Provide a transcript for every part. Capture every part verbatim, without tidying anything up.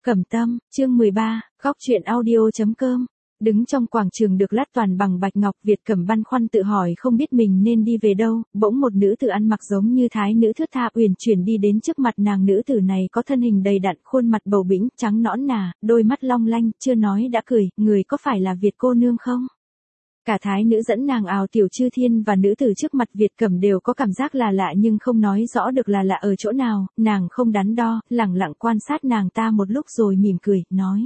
Cẩm Tâm, chương mười ba, góc truyện audio chấm com. Đứng trong quảng trường được lát toàn bằng bạch ngọc, Việt Cẩm băn khoăn tự hỏi không biết mình nên đi về đâu, bỗng một nữ tử ăn mặc giống như thái nữ thướt tha uyển chuyển đi đến trước mặt nàng. Nữ tử này có thân hình đầy đặn, khuôn mặt bầu bĩnh, trắng nõn nà, đôi mắt long lanh, chưa nói đã cười, người có phải là Việt cô nương không? Cả thái nữ dẫn nàng ào tiểu chư thiên và nữ tử trước mặt Việt Cẩm đều có cảm giác là lạ nhưng không nói rõ được là lạ ở chỗ nào. Nàng không đắn đo, lẳng lặng quan sát nàng ta một lúc rồi mỉm cười, nói: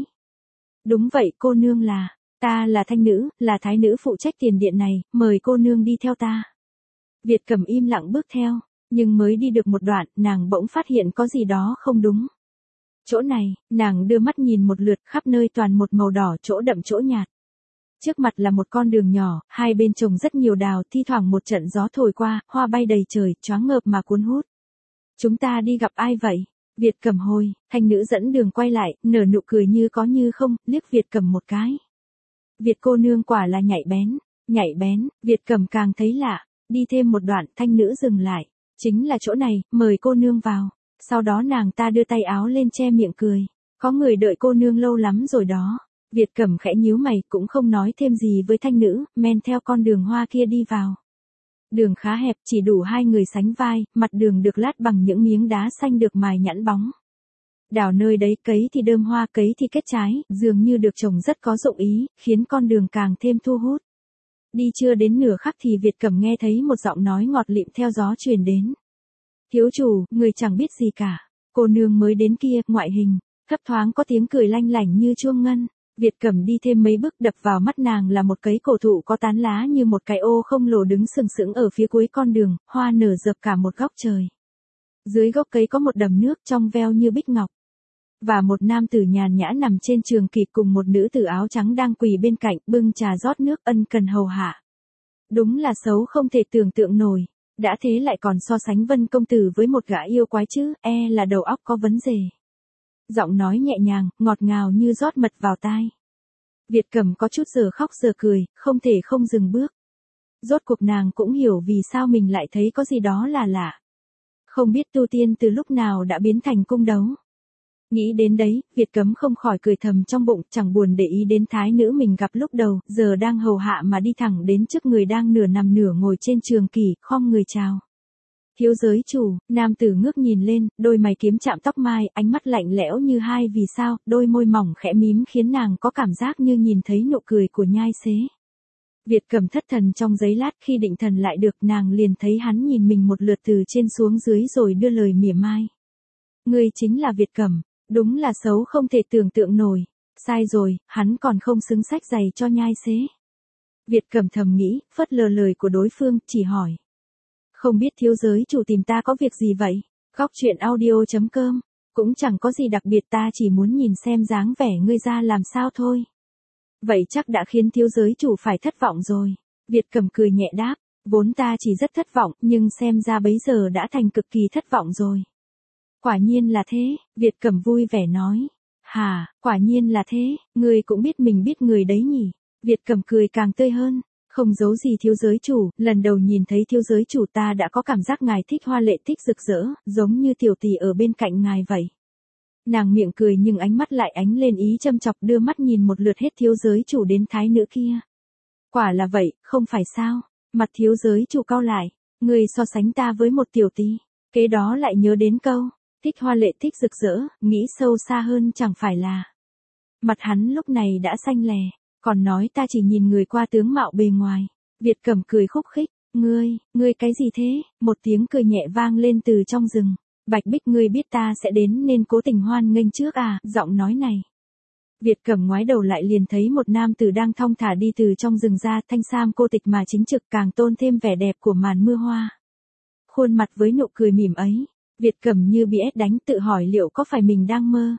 Đúng vậy, cô nương là, ta là thanh nữ, là thái nữ phụ trách tiền điện này, mời cô nương đi theo ta. Việt Cẩm im lặng bước theo, nhưng mới đi được một đoạn, nàng bỗng phát hiện có gì đó không đúng. Chỗ này, nàng đưa mắt nhìn một lượt, khắp nơi toàn một màu đỏ, chỗ đậm chỗ nhạt. Trước mặt là một con đường nhỏ, hai bên trồng rất nhiều đào, thi thoảng một trận gió thổi qua, hoa bay đầy trời, choáng ngợp mà cuốn hút. Chúng ta đi gặp ai vậy? Việt Cẩm hồi, thanh nữ dẫn đường quay lại, nở nụ cười như có như không, liếc Việt Cẩm một cái. Việt cô nương quả là nhạy bén, nhạy bén, Việt Cẩm càng thấy lạ, đi thêm một đoạn, thanh nữ dừng lại. Chính là chỗ này, mời cô nương vào. Sau đó nàng ta đưa tay áo lên che miệng cười. Có người đợi cô nương lâu lắm rồi đó. Việt Cẩm khẽ nhíu mày, cũng không nói thêm gì với thanh nữ, men theo con đường hoa kia đi vào. Đường khá hẹp, chỉ đủ hai người sánh vai, mặt đường được lát bằng những miếng đá xanh được mài nhẵn bóng. Đào nơi đấy cấy thì đơm hoa, cấy thì kết trái, dường như được trồng rất có dụng ý, khiến con đường càng thêm thu hút. Đi chưa đến nửa khắc thì Việt Cẩm nghe thấy một giọng nói ngọt lịm theo gió truyền đến. Thiếu chủ, người chẳng biết gì cả. Cô nương mới đến kia, ngoại hình, thấp thoáng có tiếng cười lanh lảnh như chuông ngân. Việt Cẩm đi thêm mấy bước, đập vào mắt nàng là một cây cổ thụ có tán lá như một cái ô không lồ đứng sừng sững ở phía cuối con đường, hoa nở rợp cả một góc trời. Dưới gốc cây có một đầm nước trong veo như bích ngọc. Và một nam tử nhàn nhã nằm trên trường kỷ cùng một nữ tử áo trắng đang quỳ bên cạnh, bưng trà rót nước ân cần hầu hạ. Đúng là xấu không thể tưởng tượng nổi, đã thế lại còn so sánh Vân công tử với một gã yêu quái chứ, e là đầu óc có vấn đề. Giọng nói nhẹ nhàng, ngọt ngào như rót mật vào tai. Việt Cẩm có chút giờ khóc giờ cười, không thể không dừng bước. Rốt cuộc nàng cũng hiểu vì sao mình lại thấy có gì đó là lạ. Không biết tu tiên từ lúc nào đã biến thành cung đấu. Nghĩ đến đấy, Việt Cẩm không khỏi cười thầm trong bụng, chẳng buồn để ý đến thái nữ mình gặp lúc đầu, giờ đang hầu hạ mà đi thẳng đến trước người đang nửa nằm nửa ngồi trên trường kỷ, khom người chào. Thiếu giới chủ, nam tử ngước nhìn lên, đôi mày kiếm chạm tóc mai, ánh mắt lạnh lẽo như hai vì sao, đôi môi mỏng khẽ mím khiến nàng có cảm giác như nhìn thấy nụ cười của nhai xế. Việt Cẩm thất thần trong giây lát, khi định thần lại được, nàng liền thấy hắn nhìn mình một lượt từ trên xuống dưới rồi đưa lời mỉa mai. Ngươi chính là Việt Cẩm, đúng là xấu không thể tưởng tượng nổi. Sai rồi, hắn còn không xứng sách giày cho nhai xế. Việt Cẩm thầm nghĩ, phớt lờ lời của đối phương, chỉ hỏi. Không biết thiếu giới chủ tìm ta có việc gì vậy? Góc truyện audio chấm com. Cũng chẳng có gì đặc biệt, ta chỉ muốn nhìn xem dáng vẻ ngươi ra làm sao thôi. Vậy chắc đã khiến thiếu giới chủ phải thất vọng rồi. Việt Cẩm cười nhẹ đáp. Vốn ta chỉ rất thất vọng, nhưng xem ra bấy giờ đã thành cực kỳ thất vọng rồi. Quả nhiên là thế, Việt Cẩm vui vẻ nói. Hà, quả nhiên là thế, ngươi cũng biết mình biết người đấy nhỉ. Việt Cẩm cười càng tươi hơn. Không giấu gì thiếu giới chủ, lần đầu nhìn thấy thiếu giới chủ ta đã có cảm giác ngài thích hoa lệ, thích rực rỡ, giống như tiểu tỷ ở bên cạnh ngài vậy. Nàng miệng cười nhưng ánh mắt lại ánh lên ý châm chọc, đưa mắt nhìn một lượt hết thiếu giới chủ đến thái nữ kia. Quả là vậy, không phải sao? Mặt thiếu giới chủ cau lại, người so sánh ta với một tiểu tỷ. Kế đó lại nhớ đến câu, thích hoa lệ thích rực rỡ, nghĩ sâu xa hơn chẳng phải là. Mặt hắn lúc này đã xanh lè. Còn nói ta chỉ nhìn người qua tướng mạo bề ngoài. Việt Cẩm cười khúc khích. Ngươi, ngươi cái gì thế? Một tiếng cười nhẹ vang lên từ trong rừng. Bạch Bích, ngươi biết ta sẽ đến nên cố tình hoan nghênh trước à? Giọng nói này. Việt Cẩm ngoái đầu lại liền thấy một nam tử đang thong thả đi từ trong rừng ra, thanh sam cô tịch mà chính trực, càng tôn thêm vẻ đẹp của màn mưa hoa. Khuôn mặt với nụ cười mỉm ấy. Việt Cẩm như bị ép đánh, tự hỏi liệu có phải mình đang mơ.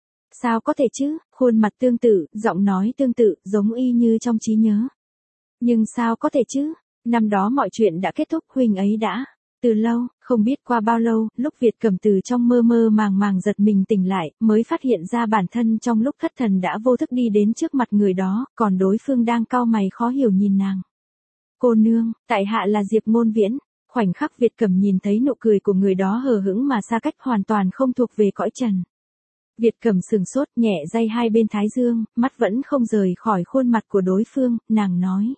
Sao có thể chứ, khuôn mặt tương tự, giọng nói tương tự, giống y như trong trí nhớ. Nhưng sao có thể chứ, năm đó mọi chuyện đã kết thúc, huynh ấy đã. Từ lâu, không biết qua bao lâu, lúc Việt Cẩm từ trong mơ mơ màng màng giật mình tỉnh lại, mới phát hiện ra bản thân trong lúc thất thần đã vô thức đi đến trước mặt người đó, còn đối phương đang cau mày khó hiểu nhìn nàng. Cô nương, tại hạ là Diệp Ngôn Viễn. Khoảnh khắc Việt Cẩm nhìn thấy nụ cười của người đó hờ hững mà xa cách, hoàn toàn không thuộc về cõi trần. Việt Cẩm sừng sốt, nhẹ day hai bên thái dương, mắt vẫn không rời khỏi khuôn mặt của đối phương, nàng nói.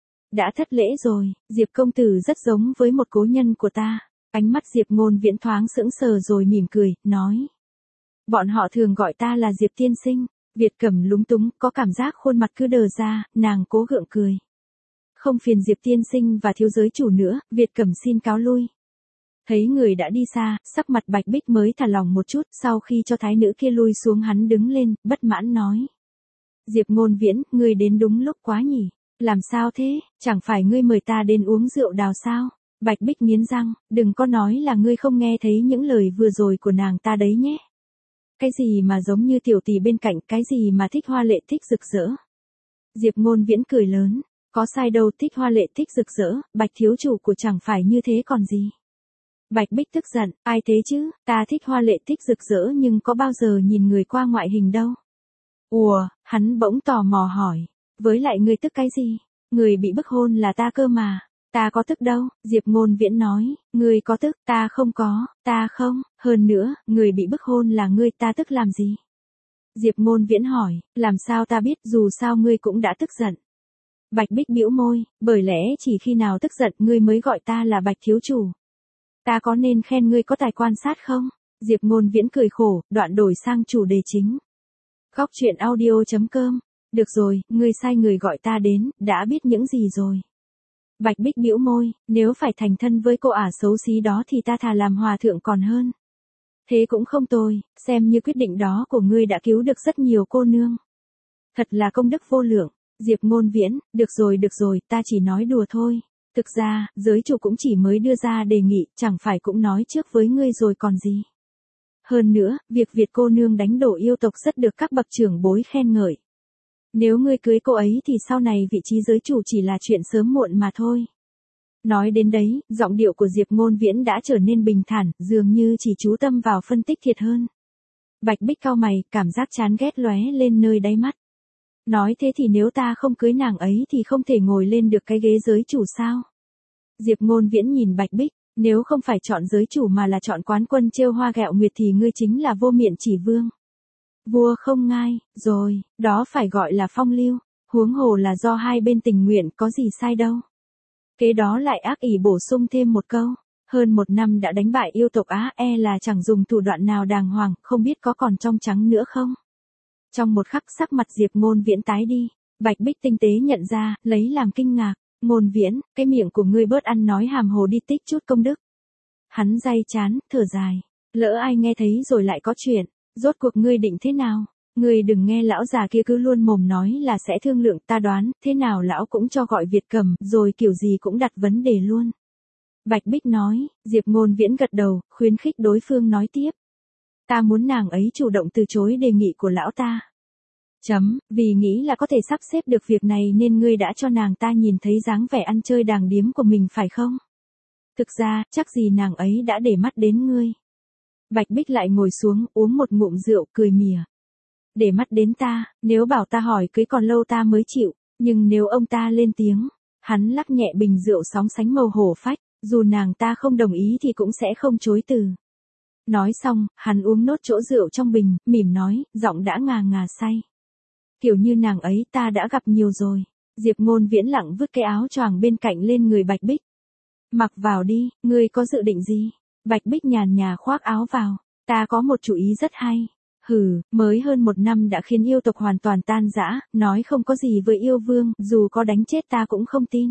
Đã thất lễ rồi, Diệp công tử rất giống với một cố nhân của ta. Ánh mắt Diệp Ngôn Viễn thoáng sững sờ rồi mỉm cười, nói. Bọn họ thường gọi ta là Diệp tiên sinh. Việt Cẩm lúng túng, có cảm giác khuôn mặt cứ đờ ra, nàng cố gượng cười. Không phiền Diệp tiên sinh và thiếu giới chủ nữa, Việt Cẩm xin cáo lui. Thấy người đã đi xa, sắc mặt Bạch Bích mới thả lòng một chút, sau khi cho thái nữ kia lui xuống hắn đứng lên, bất mãn nói. Diệp Ngôn Viễn, ngươi đến đúng lúc quá nhỉ? Làm sao thế, chẳng phải ngươi mời ta đến uống rượu đào sao? Bạch Bích nghiến răng, đừng có nói là ngươi không nghe thấy những lời vừa rồi của nàng ta đấy nhé. Cái gì mà giống như tiểu tỷ bên cạnh, cái gì mà thích hoa lệ thích rực rỡ. Diệp Ngôn Viễn cười lớn, có sai đâu, thích hoa lệ thích rực rỡ, Bạch thiếu chủ của chẳng phải như thế còn gì. Bạch Bích tức giận, ai thế chứ, ta thích hoa lệ thích rực rỡ nhưng có bao giờ nhìn người qua ngoại hình đâu. Ủa, hắn bỗng tò mò hỏi, với lại ngươi tức cái gì, người bị bức hôn là ta cơ mà. Ta có tức đâu, Diệp Ngôn Viễn nói, ngươi có tức, ta không có, ta không, hơn nữa, người bị bức hôn là ngươi, ta tức làm gì? Diệp Ngôn Viễn hỏi, làm sao ta biết, dù sao ngươi cũng đã tức giận. Bạch Bích bĩu môi, bởi lẽ chỉ khi nào tức giận ngươi mới gọi ta là Bạch thiếu chủ. Ta có nên khen ngươi có tài quan sát không? Diệp Ngôn Viễn cười khổ, đoạn đổi sang chủ đề chính. Góc truyện audio chấm com. Được rồi, ngươi sai người gọi ta đến, đã biết những gì rồi. Bạch Bích bĩu môi, nếu phải thành thân với cô ả xấu xí đó thì ta thà làm hòa thượng còn hơn. Thế cũng không tồi, xem như quyết định đó của ngươi đã cứu được rất nhiều cô nương. Thật là công đức vô lượng. Diệp Ngôn Viễn, được rồi được rồi, ta chỉ nói đùa thôi. Thực ra, giới chủ cũng chỉ mới đưa ra đề nghị, chẳng phải cũng nói trước với ngươi rồi còn gì. Hơn nữa, việc Việt cô nương đánh đổ yêu tộc rất được các bậc trưởng bối khen ngợi. Nếu ngươi cưới cô ấy thì sau này vị trí giới chủ chỉ là chuyện sớm muộn mà thôi. Nói đến đấy, giọng điệu của Diệp Ngôn Viễn đã trở nên bình thản, dường như chỉ chú tâm vào phân tích thiệt hơn. Bạch Bích cau mày, cảm giác chán ghét lóe lên nơi đáy mắt. Nói thế thì nếu ta không cưới nàng ấy thì không thể ngồi lên được cái ghế giới chủ sao? Diệp Ngôn Viễn nhìn Bạch Bích, nếu không phải chọn giới chủ mà là chọn quán quân trêu hoa gẹo nguyệt thì ngươi chính là vô miện chỉ vương. Vua không ngai, rồi, đó phải gọi là phong lưu, huống hồ là do hai bên tình nguyện, có gì sai đâu. Kế đó lại ác ỷ bổ sung thêm một câu, hơn một năm đã đánh bại yêu tộc Á, e là chẳng dùng thủ đoạn nào đàng hoàng, không biết có còn trong trắng nữa không. Trong một khắc sắc mặt Diệp Ngôn Viễn tái đi, Bạch Bích tinh tế nhận ra, lấy làm kinh ngạc, Ngôn Viễn, cái miệng của ngươi bớt ăn nói hàm hồ đi, tích chút công đức. Hắn day chán, thở dài, lỡ ai nghe thấy rồi lại có chuyện, rốt cuộc ngươi định thế nào? Ngươi đừng nghe lão già kia cứ luôn mồm nói là sẽ thương lượng, ta đoán, thế nào lão cũng cho gọi Việt Cẩm, rồi kiểu gì cũng đặt vấn đề luôn. Bạch Bích nói, Diệp Ngôn Viễn gật đầu, khuyến khích đối phương nói tiếp. Ta muốn nàng ấy chủ động từ chối đề nghị của lão ta. Chấm, vì nghĩ là có thể sắp xếp được việc này nên ngươi đã cho nàng ta nhìn thấy dáng vẻ ăn chơi đàng điếm của mình phải không? Thực ra, chắc gì nàng ấy đã để mắt đến ngươi. Bạch Bích lại ngồi xuống, uống một ngụm rượu, cười mỉa. Để mắt đến ta, nếu bảo ta hỏi cưới còn lâu ta mới chịu, nhưng nếu ông ta lên tiếng, hắn lắc nhẹ bình rượu sóng sánh màu hổ phách, dù nàng ta không đồng ý thì cũng sẽ không chối từ. Nói xong, hắn uống nốt chỗ rượu trong bình, mỉm nói, giọng đã ngà ngà say. Kiểu như nàng ấy ta đã gặp nhiều rồi. Diệp Ngôn Viễn lặng vứt cái áo choàng bên cạnh lên người Bạch Bích. Mặc vào đi, ngươi có dự định gì? Bạch Bích nhàn nhã khoác áo vào. Ta có một chủ ý rất hay. Hừ, mới hơn một năm đã khiến yêu tộc hoàn toàn tan rã, nói không có gì với yêu vương, dù có đánh chết ta cũng không tin.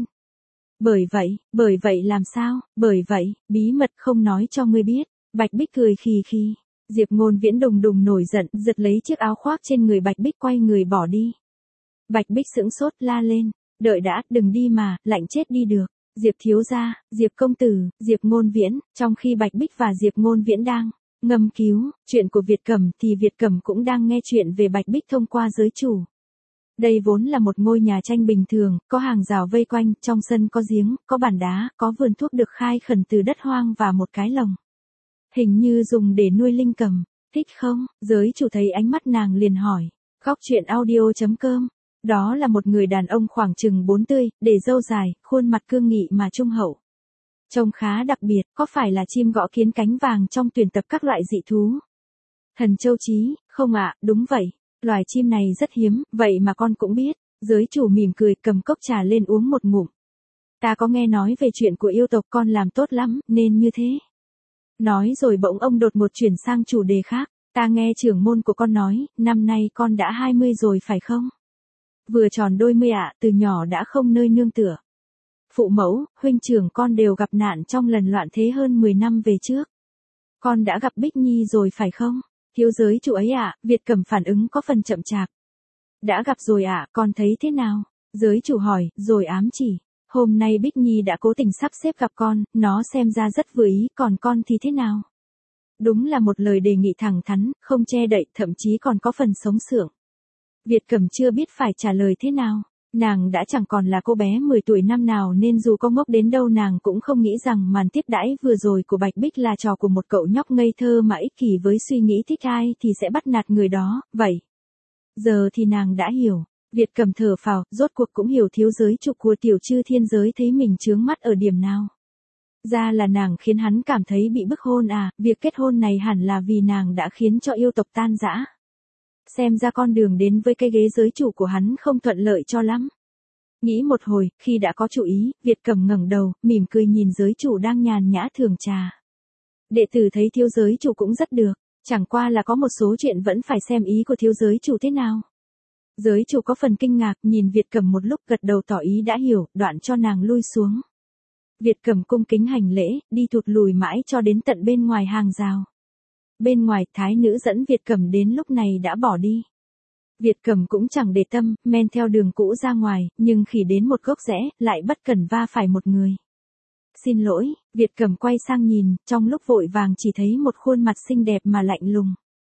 Bởi vậy, bởi vậy làm sao, bởi vậy, bí mật không nói cho ngươi biết. Bạch Bích cười khì khì. Diệp Ngôn Viễn đùng đùng nổi giận, giật lấy chiếc áo khoác trên người Bạch Bích quay người bỏ đi. Bạch Bích sững sốt la lên, đợi đã, đừng đi mà, lạnh chết đi được. Diệp thiếu gia, Diệp công tử, Diệp Ngôn Viễn, trong khi Bạch Bích và Diệp Ngôn Viễn đang ngâm cứu chuyện của Việt Cẩm thì Việt Cẩm cũng đang nghe chuyện về Bạch Bích thông qua giới chủ. Đây vốn là một ngôi nhà tranh bình thường, có hàng rào vây quanh, trong sân có giếng, có bàn đá, có vườn thuốc được khai khẩn từ đất hoang và một cái lồng. Hình như dùng để nuôi linh cầm, thích không? Giới chủ thấy ánh mắt nàng liền hỏi. Góc truyện audio chấm com. Đó là một người đàn ông khoảng chừng bốn mươi, để râu dài, khuôn mặt cương nghị mà trung hậu. Trông khá đặc biệt, có phải là chim gõ kiến cánh vàng trong tuyển tập các loại dị thú? Thần châu chí, không ạ, đúng vậy. Loài chim này rất hiếm, vậy mà con cũng biết. Giới chủ mỉm cười cầm cốc trà lên uống một ngụm. Ta có nghe nói về chuyện của yêu tộc con làm tốt lắm, nên như thế. Nói rồi bỗng ông đột ngột chuyển sang chủ đề khác. Ta nghe trưởng môn của con nói, năm nay con đã hai mươi rồi phải không? Vừa tròn đôi mươi ạ, từ nhỏ đã không nơi nương tựa. Phụ mẫu, huynh trưởng con đều gặp nạn trong lần loạn thế hơn mười năm về trước. Con đã gặp Bích Nhi rồi phải không? Thiếu giới chủ ấy ạ, Việt Cẩm phản ứng có phần chậm chạp. Đã gặp rồi ạ, con thấy thế nào? Giới chủ hỏi, rồi ám chỉ. Hôm nay Bích Nhi đã cố tình sắp xếp gặp con, nó xem ra rất vừa ý, còn con thì thế nào? Đúng là một lời đề nghị thẳng thắn, không che đậy, thậm chí còn có phần sống sượng. Việt Cẩm chưa biết phải trả lời thế nào. Nàng đã chẳng còn là cô bé mười tuổi năm nào nên dù có ngốc đến đâu nàng cũng không nghĩ rằng màn tiếp đãi vừa rồi của Bạch Bích là trò của một cậu nhóc ngây thơ mà ích kỷ với suy nghĩ thích ai thì sẽ bắt nạt người đó, vậy. Giờ thì nàng đã hiểu. Việt Cẩm thở phào, rốt cuộc cũng hiểu thiếu giới chủ của tiểu chư thiên giới thấy mình chướng mắt ở điểm nào. Ra là nàng khiến hắn cảm thấy bị bức hôn à, việc kết hôn này hẳn là vì nàng đã khiến cho yêu tộc tan rã. Xem ra con đường đến với cái ghế giới chủ của hắn không thuận lợi cho lắm. Nghĩ một hồi, khi đã có chủ ý, Việt Cẩm ngẩng đầu, mỉm cười nhìn giới chủ đang nhàn nhã thưởng trà. Đệ tử thấy thiếu giới chủ cũng rất được, chẳng qua là có một số chuyện vẫn phải xem ý của thiếu giới chủ thế nào. Giới chủ có phần kinh ngạc, nhìn Việt Cẩm một lúc gật đầu tỏ ý đã hiểu, đoạn cho nàng lui xuống. Việt Cẩm cung kính hành lễ, đi thụt lùi mãi cho đến tận bên ngoài hàng rào. Bên ngoài, thái nữ dẫn Việt Cẩm đến lúc này đã bỏ đi. Việt Cẩm cũng chẳng để tâm, men theo đường cũ ra ngoài, nhưng khi đến một gốc rẽ, lại bất cẩn va phải một người. Xin lỗi, Việt Cẩm quay sang nhìn, trong lúc vội vàng chỉ thấy một khuôn mặt xinh đẹp mà lạnh lùng.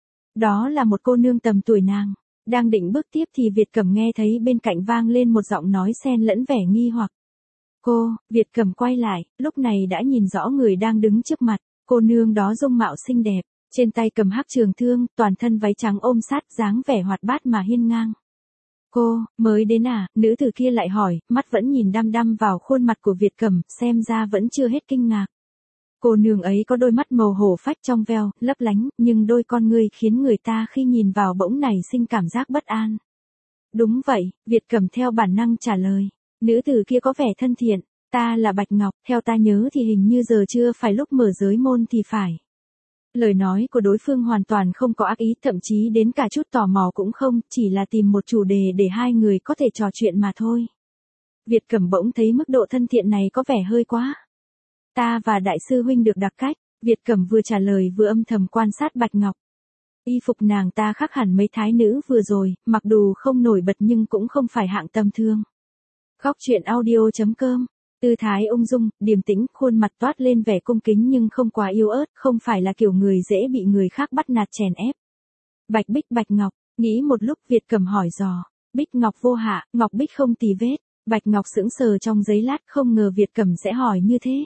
Đó là một cô nương tầm tuổi nàng. Đang định bước tiếp thì Việt Cẩm nghe thấy bên cạnh vang lên một giọng nói xen lẫn vẻ nghi hoặc. Cô, Việt Cẩm quay lại, lúc này đã nhìn rõ người đang đứng trước mặt. Cô nương đó dung mạo xinh đẹp, trên tay cầm hắc trường thương, toàn thân váy trắng ôm sát, dáng vẻ hoạt bát mà hiên ngang. Cô, mới đến à? Nữ tử kia lại hỏi, mắt vẫn nhìn đăm đăm vào khuôn mặt của Việt Cẩm, xem ra vẫn chưa hết kinh ngạc. Cô nương ấy có đôi mắt màu hổ phách trong veo, lấp lánh, nhưng đôi con ngươi khiến người ta khi nhìn vào bỗng nảy sinh cảm giác bất an. Đúng vậy, Việt Cẩm theo bản năng trả lời. Nữ tử kia có vẻ thân thiện, ta là Bạch Ngọc, theo ta nhớ thì hình như giờ chưa phải lúc mở giới môn thì phải. Lời nói của đối phương hoàn toàn không có ác ý, thậm chí đến cả chút tò mò cũng không, chỉ là tìm một chủ đề để hai người có thể trò chuyện mà thôi. Việt Cẩm bỗng thấy mức độ thân thiện này có vẻ hơi quá. Ta và đại sư huynh được đặc cách, Việt Cẩm vừa trả lời vừa âm thầm quan sát Bạch Ngọc. Y phục nàng ta khác hẳn mấy thái nữ vừa rồi, mặc dù không nổi bật nhưng cũng không phải hạng tầm thường. Góc truyện audio chấm com, tư thái ung dung, điềm tĩnh, khuôn mặt toát lên vẻ cung kính nhưng không quá yếu ớt, không phải là kiểu người dễ bị người khác bắt nạt chèn ép. Bạch Bích Bạch Ngọc, nghĩ một lúc Việt Cẩm hỏi dò, Bích Ngọc vô hạ, Ngọc Bích không tì vết. Bạch Ngọc sững sờ trong giây lát, không ngờ Việt Cẩm sẽ hỏi như thế.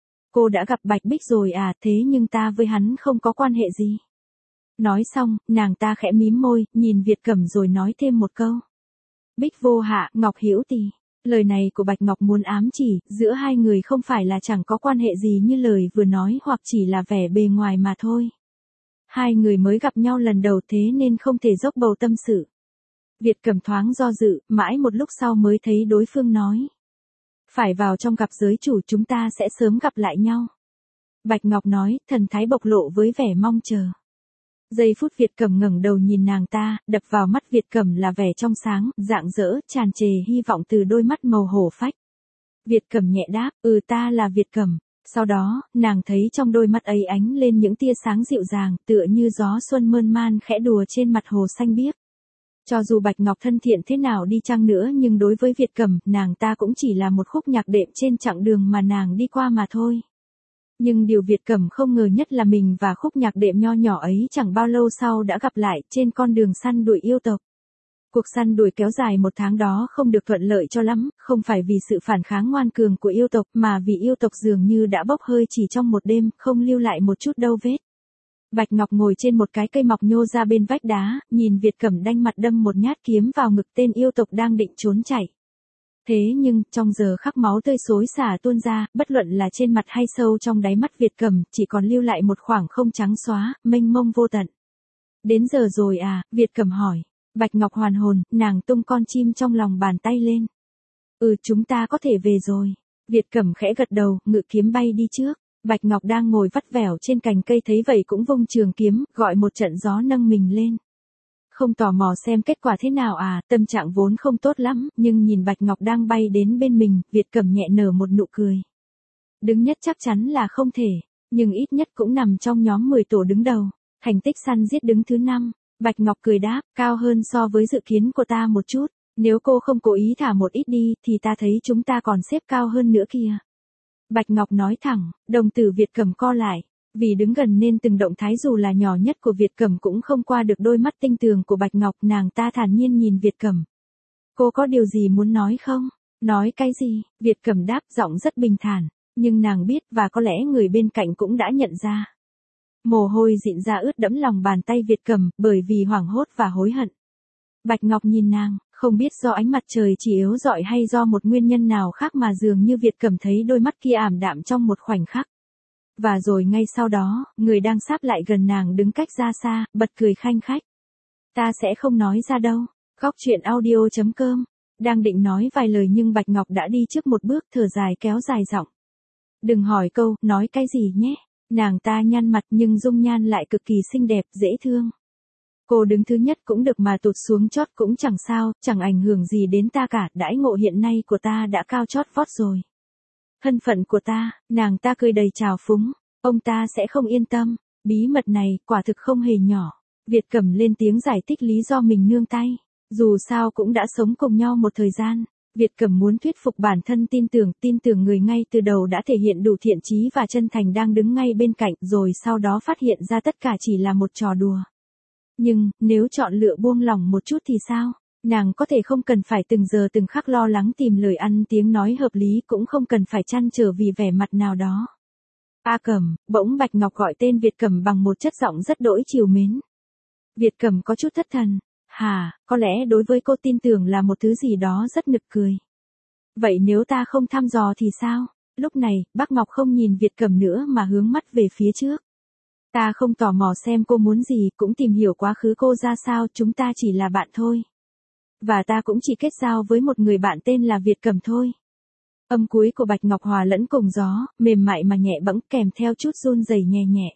Cô đã gặp Bạch Bích rồi à, thế nhưng ta với hắn không có quan hệ gì. Nói xong, nàng ta khẽ mím môi, nhìn Việt Cẩm rồi nói thêm một câu. Bích vô hạ, Ngọc hữu tì. Lời này của Bạch Ngọc muốn ám chỉ, giữa hai người không phải là chẳng có quan hệ gì như lời vừa nói hoặc chỉ là vẻ bề ngoài mà thôi. Hai người mới gặp nhau lần đầu thế nên không thể dốc bầu tâm sự. Việt Cẩm thoáng do dự, mãi một lúc sau mới thấy đối phương nói. Phải vào trong gặp giới chủ, chúng ta sẽ sớm gặp lại nhau. Bạch Ngọc nói, thần thái bộc lộ với vẻ mong chờ. Giây phút Việt Cẩm ngẩng đầu nhìn nàng ta, đập vào mắt Việt Cẩm là vẻ trong sáng, rạng rỡ, tràn trề hy vọng từ đôi mắt màu hổ phách. Việt Cẩm nhẹ đáp, ừ ta là Việt Cẩm. Sau đó, nàng thấy trong đôi mắt ấy ánh lên những tia sáng dịu dàng, tựa như gió xuân mơn man khẽ đùa trên mặt hồ xanh biếc. Cho dù Bạch Ngọc thân thiện thế nào đi chăng nữa nhưng đối với Việt Cẩm, nàng ta cũng chỉ là một khúc nhạc đệm trên chặng đường mà nàng đi qua mà thôi. Nhưng điều Việt Cẩm không ngờ nhất là mình và khúc nhạc đệm nho nhỏ ấy chẳng bao lâu sau đã gặp lại trên con đường săn đuổi yêu tộc. Cuộc săn đuổi kéo dài một tháng đó không được thuận lợi cho lắm, không phải vì sự phản kháng ngoan cường của yêu tộc mà vì yêu tộc dường như đã bốc hơi chỉ trong một đêm, không lưu lại một chút đâu vết. Bạch Ngọc ngồi trên một cái cây mọc nhô ra bên vách đá, nhìn Việt Cẩm đanh mặt đâm một nhát kiếm vào ngực tên yêu tộc đang định trốn chạy. Thế nhưng, trong giờ khắc máu tươi xối xả tuôn ra, bất luận là trên mặt hay sâu trong đáy mắt Việt Cẩm, chỉ còn lưu lại một khoảng không trắng xóa, mênh mông vô tận. Đến giờ rồi à, Việt Cẩm hỏi. Bạch Ngọc hoàn hồn, nàng tung con chim trong lòng bàn tay lên. Ừ, chúng ta có thể về rồi. Việt Cẩm khẽ gật đầu, ngự kiếm bay đi trước. Bạch Ngọc đang ngồi vắt vẻo trên cành cây thấy vậy cũng vung trường kiếm, gọi một trận gió nâng mình lên. Không tò mò xem kết quả thế nào à, tâm trạng vốn không tốt lắm, nhưng nhìn Bạch Ngọc đang bay đến bên mình, Việt Cẩm nhẹ nở một nụ cười. Đứng nhất chắc chắn là không thể, nhưng ít nhất cũng nằm trong nhóm mười tổ đứng đầu. Thành tích săn giết đứng thứ năm. Bạch Ngọc cười đáp, cao hơn so với dự kiến của ta một chút. Nếu cô không cố ý thả một ít đi, thì ta thấy chúng ta còn xếp cao hơn nữa kìa. Bạch Ngọc nói thẳng, đồng tử Việt Cẩm co lại. Vì đứng gần nên từng động thái dù là nhỏ nhất của Việt Cẩm cũng không qua được đôi mắt tinh tường của Bạch Ngọc. Nàng ta thản nhiên nhìn Việt Cẩm. Cô có điều gì muốn nói không? Nói cái gì? Việt Cẩm đáp giọng rất bình thản. Nhưng nàng biết và có lẽ người bên cạnh cũng đã nhận ra. Mồ hôi dịn ra ướt đẫm lòng bàn tay Việt Cẩm bởi vì hoảng hốt và hối hận. Bạch Ngọc nhìn nàng, không biết do ánh mặt trời chỉ yếu rọi hay do một nguyên nhân nào khác mà dường như Việt Cẩm thấy đôi mắt kia ảm đạm trong một khoảnh khắc. Và rồi ngay sau đó, người đang sáp lại gần nàng đứng cách ra xa, bật cười khanh khách. Ta sẽ không nói ra đâu. Góc truyện audio chấm com. Đang định nói vài lời nhưng Bạch Ngọc đã đi trước một bước thở dài kéo dài giọng. Đừng hỏi câu, nói cái gì nhé. Nàng ta nhăn mặt nhưng dung nhan lại cực kỳ xinh đẹp, dễ thương. Cô đứng thứ nhất cũng được mà tụt xuống chót cũng chẳng sao, chẳng ảnh hưởng gì đến ta cả, đãi ngộ hiện nay của ta đã cao chót vót rồi. Thân phận của ta, nàng ta cười đầy trào phúng, ông ta sẽ không yên tâm, bí mật này quả thực không hề nhỏ. Việt Cẩm lên tiếng giải thích lý do mình nương tay, dù sao cũng đã sống cùng nhau một thời gian. Việt Cẩm muốn thuyết phục bản thân tin tưởng, tin tưởng người ngay từ đầu đã thể hiện đủ thiện chí và chân thành đang đứng ngay bên cạnh, rồi sau đó phát hiện ra tất cả chỉ là một trò đùa. Nhưng, nếu chọn lựa buông lỏng một chút thì sao? Nàng có thể không cần phải từng giờ từng khắc lo lắng tìm lời ăn tiếng nói hợp lý, cũng không cần phải trăn trở vì vẻ mặt nào đó. A Cẩm, bỗng Bạch Ngọc gọi tên Việt Cẩm bằng một chất giọng rất đỗi trìu mến. Việt Cẩm có chút thất thần. Hà, có lẽ đối với cô tin tưởng là một thứ gì đó rất nực cười. Vậy nếu ta không thăm dò thì sao? Lúc này, bác Ngọc không nhìn Việt Cẩm nữa mà hướng mắt về phía trước. Ta không tò mò xem cô muốn gì, cũng tìm hiểu quá khứ cô ra sao, chúng ta chỉ là bạn thôi. Và ta cũng chỉ kết giao với một người bạn tên là Việt Cẩm thôi. Âm cuối của Bạch Ngọc hòa lẫn cùng gió, mềm mại mà nhẹ bẫng kèm theo chút run rẩy nhẹ nhẹ.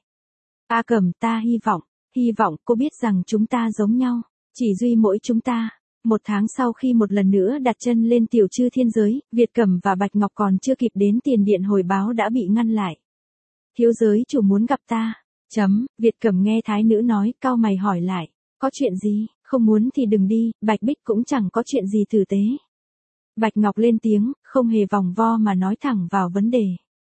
A Cẩm, ta hy vọng, hy vọng cô biết rằng chúng ta giống nhau. Chỉ duy mỗi chúng ta. Một tháng sau khi một lần nữa đặt chân lên tiểu chư thiên giới, Việt Cẩm và Bạch Ngọc còn chưa kịp đến tiền điện hồi báo đã bị ngăn lại. Thiếu giới chủ muốn gặp ta. Chấm, Việt Cẩm nghe thái nữ nói, cau mày hỏi lại. Có chuyện gì? Không muốn thì đừng đi, Bạch Bích cũng chẳng có chuyện gì tử tế. Bạch Ngọc lên tiếng, không hề vòng vo mà nói thẳng vào vấn đề.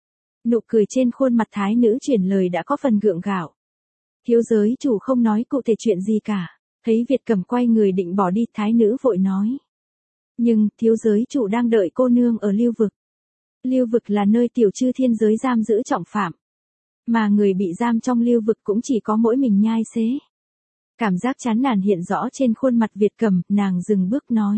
Nụ cười trên khuôn mặt thái nữ chuyển lời đã có phần gượng gạo. Thiếu giới chủ không nói cụ thể chuyện gì cả. Thấy Việt Cẩm quay người định bỏ đi, thái nữ vội nói. Nhưng, thiếu giới chủ đang đợi cô nương ở Lưu Vực. Lưu Vực là nơi tiểu chư thiên giới giam giữ trọng phạm. Mà người bị giam trong Lưu Vực cũng chỉ có mỗi mình Nhai Xế. Cảm giác chán nản hiện rõ trên khuôn mặt Việt Cẩm, nàng dừng bước nói.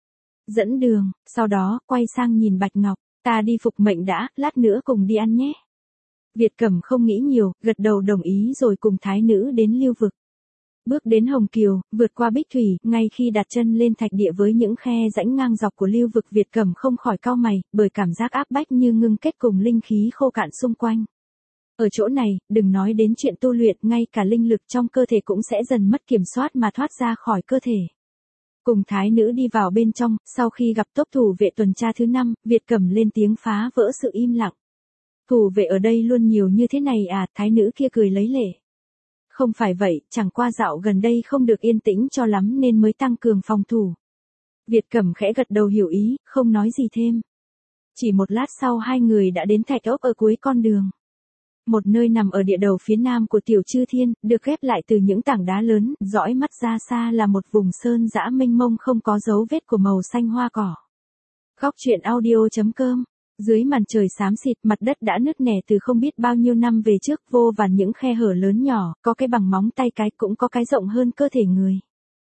Dẫn đường, sau đó, quay sang nhìn Bạch Ngọc, ta đi phục mệnh đã, lát nữa cùng đi ăn nhé. Việt Cẩm không nghĩ nhiều, gật đầu đồng ý rồi cùng thái nữ đến Lưu Vực. Bước đến Hồng Kiều, vượt qua Bích Thủy, ngay khi đặt chân lên thạch địa với những khe rãnh ngang dọc của Lưu Vực, Việt Cẩm không khỏi cau mày, bởi cảm giác áp bách như ngưng kết cùng linh khí khô cạn xung quanh. Ở chỗ này, đừng nói đến chuyện tu luyện, ngay cả linh lực trong cơ thể cũng sẽ dần mất kiểm soát mà thoát ra khỏi cơ thể. Cùng thái nữ đi vào bên trong, sau khi gặp tốp thủ vệ tuần tra thứ năm, Việt Cẩm lên tiếng phá vỡ sự im lặng. Thủ vệ ở đây luôn nhiều như thế này à? Thái nữ kia cười lấy lệ. Không phải vậy, chẳng qua dạo gần đây không được yên tĩnh cho lắm nên mới tăng cường phòng thủ. Việt Cẩm khẽ gật đầu hiểu ý, không nói gì thêm. Chỉ một lát sau hai người đã đến thạch ốc ở cuối con đường. Một nơi nằm ở địa đầu phía nam của tiểu chư thiên, được ghép lại từ những tảng đá lớn, dõi mắt ra xa là một vùng sơn dã mênh mông không có dấu vết của màu xanh hoa cỏ. Góc truyện audio chấm com. Dưới màn trời xám xịt, mặt đất đã nứt nẻ từ không biết bao nhiêu năm về trước, vô vàn những khe hở lớn nhỏ, có cái bằng móng tay cái, cũng có cái rộng hơn cơ thể người.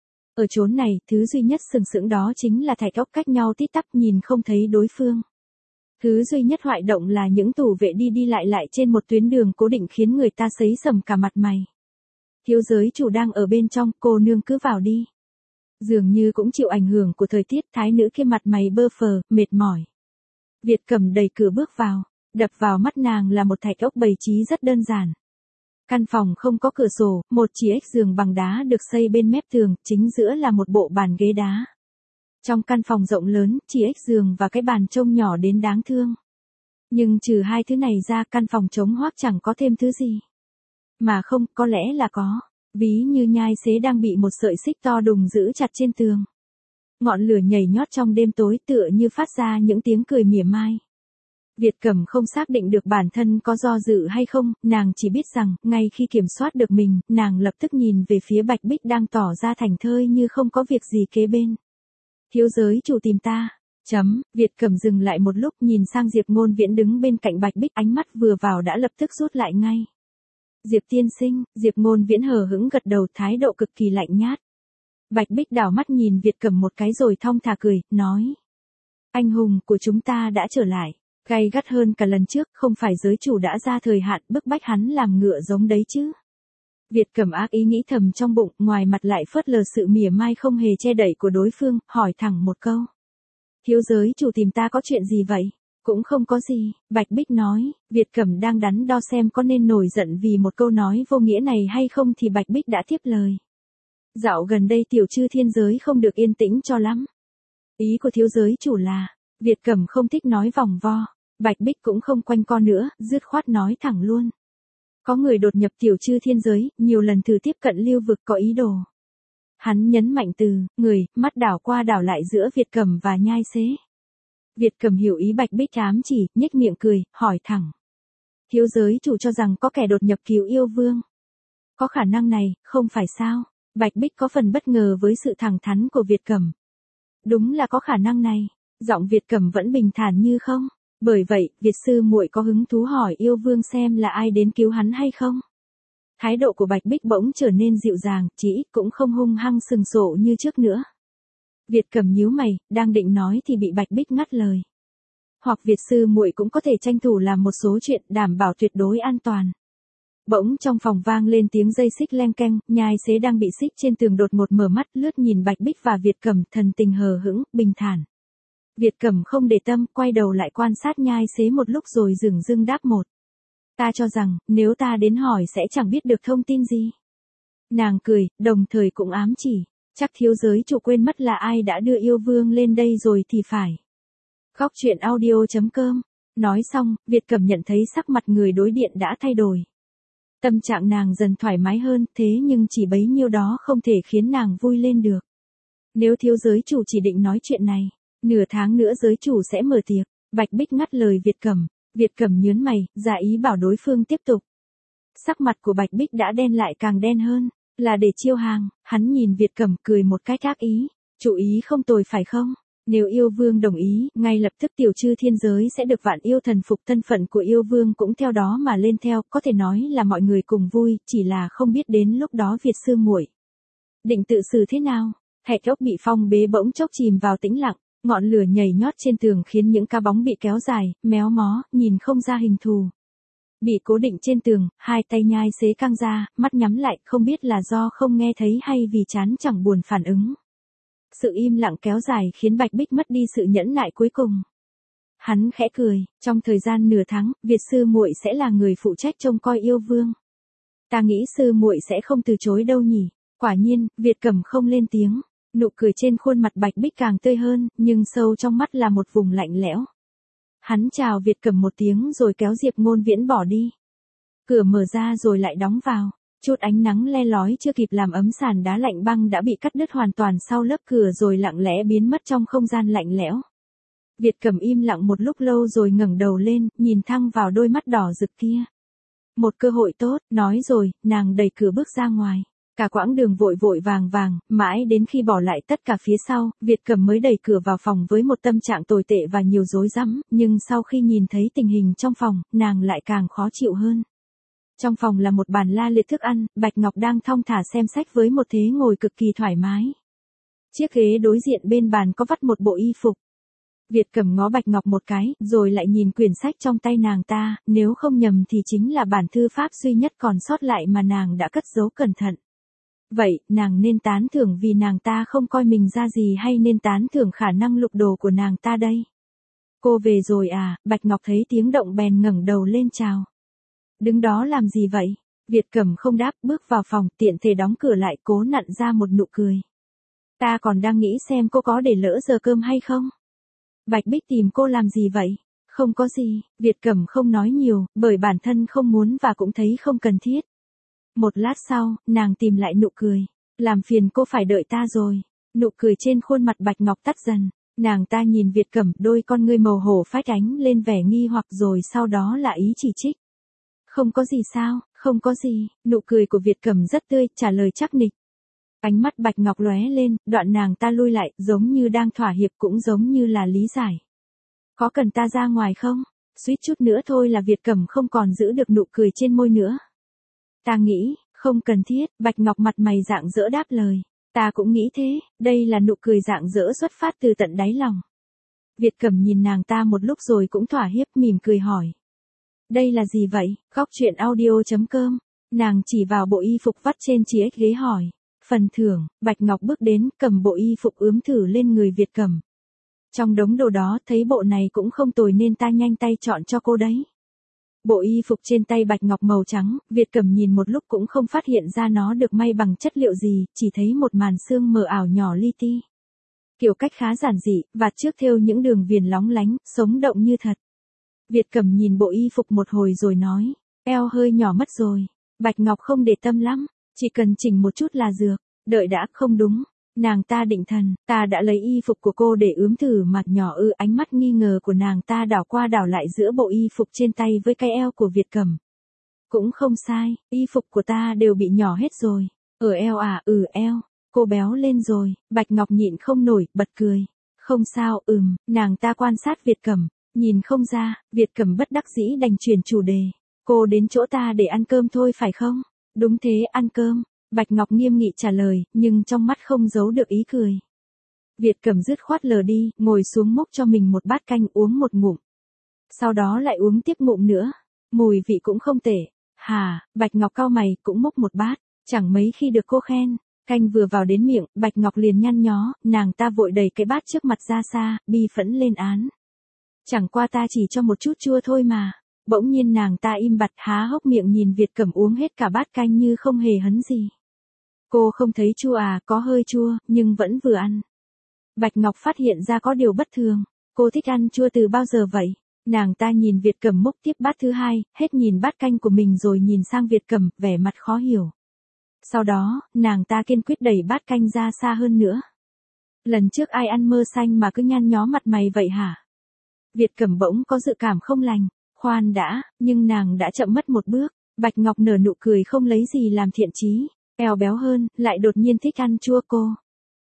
Ở chốn này, thứ duy nhất sừng sững đó chính là thạch ốc cách nhau tít tắp nhìn không thấy đối phương. Thứ duy nhất hoại động là những tù vệ đi đi lại lại trên một tuyến đường cố định khiến người ta sấy sầm cả mặt mày. Thiếu giới chủ đang ở bên trong, cô nương cứ vào đi. Dường như cũng chịu ảnh hưởng của thời tiết, thái nữ kia mặt mày bơ phờ, mệt mỏi. Việt Cẩm đẩy cửa bước vào, đập vào mắt nàng là một thạch ốc bày trí rất đơn giản. Căn phòng không có cửa sổ, một chiếc giường bằng đá được xây bên mép tường, chính giữa là một bộ bàn ghế đá. Trong căn phòng rộng lớn, chiếc giường và cái bàn trông nhỏ đến đáng thương. Nhưng trừ hai thứ này ra, căn phòng trống hoác chẳng có thêm thứ gì. Mà không, có lẽ là có. Ví như nhai xế đang bị một sợi xích to đùng giữ chặt trên tường. Ngọn lửa nhảy nhót trong đêm tối tựa như phát ra những tiếng cười mỉa mai. Việt Cẩm không xác định được bản thân có do dự hay không, nàng chỉ biết rằng, ngay khi kiểm soát được mình, nàng lập tức nhìn về phía Bạch Bích đang tỏ ra thảnh thơi như không có việc gì kế bên. Thiếu giới chủ tìm ta. Chấm, Việt Cẩm dừng lại một lúc nhìn sang Diệp Ngôn Viễn đứng bên cạnh Bạch Bích, ánh mắt vừa vào đã lập tức rút lại ngay. Diệp tiên sinh, Diệp Ngôn Viễn hờ hững gật đầu, thái độ cực kỳ lạnh nhạt. Bạch Bích đảo mắt nhìn Việt Cẩm một cái rồi thong thả cười, nói. Anh hùng của chúng ta đã trở lại, gay gắt hơn cả lần trước, không phải giới chủ đã ra thời hạn bức bách hắn làm ngựa giống đấy chứ. Việt Cẩm ác ý nghĩ thầm trong bụng, ngoài mặt lại phớt lờ sự mỉa mai không hề che đậy của đối phương, hỏi thẳng một câu. Thiếu giới chủ tìm ta có chuyện gì vậy? Cũng không có gì, Bạch Bích nói. Việt Cẩm đang đắn đo xem có nên nổi giận vì một câu nói vô nghĩa này hay không thì Bạch Bích đã tiếp lời. Dạo gần đây tiểu chư thiên giới không được yên tĩnh cho lắm. Ý của thiếu giới chủ là, Việt Cẩm không thích nói vòng vo. Bạch Bích cũng không quanh co nữa, dứt khoát nói thẳng luôn. Có người đột nhập tiểu chư thiên giới, nhiều lần thử tiếp cận lưu vực có ý đồ. Hắn nhấn mạnh từ, người, mắt đảo qua đảo lại giữa Việt Cẩm và nhai xế. Việt Cẩm hiểu ý Bạch Bích ám chỉ, nhếch miệng cười, hỏi thẳng. Thiếu giới chủ cho rằng có kẻ đột nhập cứu yêu vương. Có khả năng này, không phải sao? Bạch Bích có phần bất ngờ với sự thẳng thắn của Việt Cẩm. Đúng là có khả năng này. Giọng Việt Cẩm vẫn bình thản như không. Bởi vậy, Việt sư muội có hứng thú hỏi yêu vương xem là ai đến cứu hắn hay không? Thái độ của Bạch Bích bỗng trở nên dịu dàng, chỉ ít cũng không hung hăng sừng sộ như trước nữa. Việt Cẩm nhíu mày, đang định nói thì bị Bạch Bích ngắt lời. Hoặc Việt sư muội cũng có thể tranh thủ làm một số chuyện đảm bảo tuyệt đối an toàn. Bỗng trong phòng vang lên tiếng dây xích leng keng, nhai xế đang bị xích trên tường đột ngột mở mắt lướt nhìn Bạch Bích và Việt Cẩm, thần tình hờ hững, bình thản. Việt Cẩm không để tâm, quay đầu lại quan sát nhai xế một lúc rồi dửng dưng đáp một. Ta cho rằng, nếu ta đến hỏi sẽ chẳng biết được thông tin gì. Nàng cười, đồng thời cũng ám chỉ. Chắc thiếu giới chủ quên mất là ai đã đưa yêu vương lên đây rồi thì phải. Góc truyện audio chấm com. Nói xong, Việt Cẩm nhận thấy sắc mặt người đối điện đã thay đổi. Tâm trạng nàng dần thoải mái hơn, thế nhưng chỉ bấy nhiêu đó không thể khiến nàng vui lên được. Nếu thiếu giới chủ chỉ định nói chuyện này, nửa tháng nữa giới chủ sẽ mở tiệc. Bạch Bích ngắt lời Việt Cẩm. Việt Cẩm nhớn mày, ra ý bảo đối phương tiếp tục. Sắc mặt của Bạch Bích đã đen lại càng đen hơn. Là để chiêu hàng, hắn nhìn Việt Cẩm cười một cách ác ý. Chủ ý không tồi phải không? Nếu yêu vương đồng ý, ngay lập tức tiểu chư thiên giới sẽ được vạn yêu thần phục, thân phận của yêu vương cũng theo đó mà lên theo, có thể nói là mọi người cùng vui, chỉ là không biết đến lúc đó Việt sư muội định tự xử thế nào. Thạch ốc bị phong bế bỗng chốc chìm vào tĩnh lặng, ngọn lửa nhảy nhót trên tường khiến những cá bóng bị kéo dài, méo mó, nhìn không ra hình thù. Bị cố định trên tường, hai tay nhai xế căng ra, mắt nhắm lại, không biết là do không nghe thấy hay vì chán chẳng buồn phản ứng. Sự im lặng kéo dài khiến Bạch Bích mất đi sự nhẫn nại cuối cùng. Hắn khẽ cười, trong thời gian nửa tháng, Việt sư muội sẽ là người phụ trách trông coi yêu vương. Ta nghĩ sư muội sẽ không từ chối đâu nhỉ. Quả nhiên, Việt Cẩm không lên tiếng. Nụ cười trên khuôn mặt Bạch Bích càng tươi hơn, nhưng sâu trong mắt là một vùng lạnh lẽo. Hắn chào Việt Cẩm một tiếng rồi kéo Diệp Ngôn Viễn bỏ đi. Cửa mở ra rồi lại đóng vào. Chút ánh nắng le lói chưa kịp làm ấm sàn đá lạnh băng đã bị cắt đứt hoàn toàn sau lớp cửa rồi lặng lẽ biến mất trong không gian lạnh lẽo. Việt Cẩm im lặng một lúc lâu rồi ngẩng đầu lên, nhìn thẳng vào đôi mắt đỏ rực kia. Một cơ hội tốt, nói rồi, nàng đẩy cửa bước ra ngoài. Cả quãng đường vội vội vàng vàng, mãi đến khi bỏ lại tất cả phía sau, Việt Cẩm mới đẩy cửa vào phòng với một tâm trạng tồi tệ và nhiều rối rắm, nhưng sau khi nhìn thấy tình hình trong phòng, nàng lại càng khó chịu hơn. Trong phòng là một bàn la liệt thức ăn, Bạch Ngọc đang thong thả xem sách với một thế ngồi cực kỳ thoải mái. Chiếc ghế đối diện bên bàn có vắt một bộ y phục. Việt Cẩm ngó Bạch Ngọc một cái, rồi lại nhìn quyển sách trong tay nàng ta, nếu không nhầm thì chính là bản thư pháp duy nhất còn sót lại mà nàng đã cất giấu cẩn thận. Vậy, nàng nên tán thưởng vì nàng ta không coi mình ra gì hay nên tán thưởng khả năng lục đồ của nàng ta đây? Cô về rồi à? Bạch Ngọc thấy tiếng động bèn ngẩng đầu lên chào. Đứng đó làm gì vậy? Việt Cẩm không đáp, bước vào phòng, tiện thể đóng cửa lại, cố nặn ra một nụ cười. Ta còn đang nghĩ xem cô có để lỡ giờ cơm hay không? Bạch Bích tìm cô làm gì vậy? Không có gì, Việt Cẩm không nói nhiều, bởi bản thân không muốn và cũng thấy không cần thiết. Một lát sau, nàng tìm lại nụ cười. Làm phiền cô phải đợi ta rồi. Nụ cười trên khuôn mặt Bạch Ngọc tắt dần. Nàng ta nhìn Việt Cẩm, đôi con ngươi màu hổ phách ánh lên vẻ nghi hoặc rồi sau đó là ý chỉ trích. Không có gì sao, không có gì, nụ cười của Việt Cẩm rất tươi, trả lời chắc nịch. Ánh mắt Bạch Ngọc lóe lên, đoạn nàng ta lui lại, giống như đang thỏa hiệp cũng giống như là lý giải. Có cần ta ra ngoài không? Suýt chút nữa thôi là Việt Cẩm không còn giữ được nụ cười trên môi nữa. Ta nghĩ, không cần thiết, Bạch Ngọc mặt mày rạng rỡ đáp lời. Ta cũng nghĩ thế, đây là nụ cười rạng rỡ xuất phát từ tận đáy lòng. Việt Cẩm nhìn nàng ta một lúc rồi cũng thỏa hiệp mỉm cười hỏi. Đây là gì vậy? Góc truyện audio chấm com. Nàng chỉ vào bộ y phục vắt trên chiếc ghế hỏi. Phần thưởng, Bạch Ngọc bước đến, cầm bộ y phục ướm thử lên người Việt Cẩm. Trong đống đồ đó, thấy bộ này cũng không tồi nên ta nhanh tay chọn cho cô đấy. Bộ y phục trên tay Bạch Ngọc màu trắng, Việt Cẩm nhìn một lúc cũng không phát hiện ra nó được may bằng chất liệu gì, chỉ thấy một màn xương mờ ảo nhỏ li ti. Kiểu cách khá giản dị, vạt trước thêu những đường viền lóng lánh, sống động như thật. Việt Cẩm nhìn bộ y phục một hồi rồi nói, eo hơi nhỏ mất rồi. Bạch Ngọc không để tâm lắm, chỉ cần chỉnh một chút là dược. Đợi đã, không đúng. Nàng ta định thần, ta đã lấy y phục của cô để ướm thử mặt nhỏ ư. Ánh mắt nghi ngờ của nàng ta đảo qua đảo lại giữa bộ y phục trên tay với cái eo của Việt Cẩm. Cũng không sai, y phục của ta đều bị nhỏ hết rồi. Ở eo à? Ừ eo. Cô béo lên rồi. Bạch Ngọc nhịn không nổi, bật cười. Không sao, ừm. Nàng ta quan sát Việt Cẩm. Nhìn không ra, Việt Cẩm bất đắc dĩ đành chuyển chủ đề. Cô đến chỗ ta để ăn cơm thôi phải không? Đúng thế, ăn cơm. Bạch Ngọc nghiêm nghị trả lời, nhưng trong mắt không giấu được ý cười. Việt Cẩm dứt khoát lờ đi, ngồi xuống múc cho mình một bát canh uống một ngụm. Sau đó lại uống tiếp ngụm nữa. Mùi vị cũng không tệ. Hà, Bạch Ngọc cau mày, cũng múc một bát. Chẳng mấy khi được cô khen. Canh vừa vào đến miệng, Bạch Ngọc liền nhăn nhó, nàng ta vội đẩy cái bát trước mặt ra xa, bi phẫn lên án. Chẳng qua ta chỉ cho một chút chua thôi mà. Bỗng nhiên nàng ta im bặt há hốc miệng nhìn Việt Cẩm uống hết cả bát canh như không hề hấn gì. Cô không thấy chua à? Có hơi chua, nhưng vẫn vừa ăn. Bạch Ngọc phát hiện ra có điều bất thường. Cô thích ăn chua từ bao giờ vậy? Nàng ta nhìn Việt Cẩm múc tiếp bát thứ hai, hết nhìn bát canh của mình rồi nhìn sang Việt Cẩm, vẻ mặt khó hiểu. Sau đó, nàng ta kiên quyết đẩy bát canh ra xa hơn nữa. Lần trước ai ăn mơ xanh mà cứ nhăn nhó mặt mày vậy hả? Việt Cẩm bỗng có dự cảm không lành. Khoan đã, nhưng nàng đã chậm mất một bước. Bạch Ngọc nở nụ cười không lấy gì làm thiện chí. Eo béo hơn, lại đột nhiên thích ăn chua cô.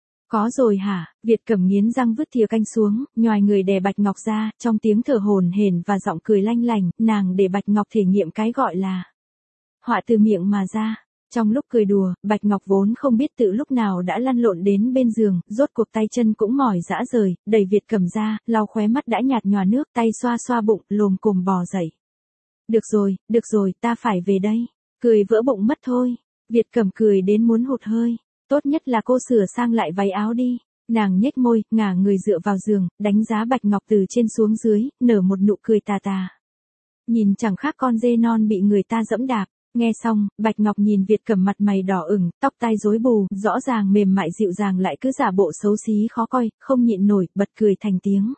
Có rồi hả? Việt Cẩm nghiến răng vứt thìa canh xuống, nhoài người đè Bạch Ngọc ra, trong tiếng thở hổn hển và giọng cười lanh lành, nàng để Bạch Ngọc thể nghiệm cái gọi là họa từ miệng mà ra. Trong lúc cười đùa, Bạch Ngọc vốn không biết tự lúc nào đã lăn lộn đến bên giường, rốt cuộc tay chân cũng mỏi rã rời, đẩy Việt Cẩm ra, lau khóe mắt đã nhạt nhòa nước, tay xoa xoa bụng, lồm cồm bò dậy. Được rồi, được rồi, ta phải về đây. Cười vỡ bụng mất thôi. Việt Cẩm cười đến muốn hụt hơi. Tốt nhất là cô sửa sang lại váy áo đi. Nàng nhếch môi, ngả người dựa vào giường, đánh giá Bạch Ngọc từ trên xuống dưới, nở một nụ cười tà tà. Nhìn chẳng khác con dê non bị người ta dẫm đạp. Nghe xong, Bạch Ngọc nhìn Việt Cẩm mặt mày đỏ ửng, tóc tai rối bù, rõ ràng mềm mại dịu dàng lại cứ giả bộ xấu xí khó coi, không nhịn nổi, bật cười thành tiếng.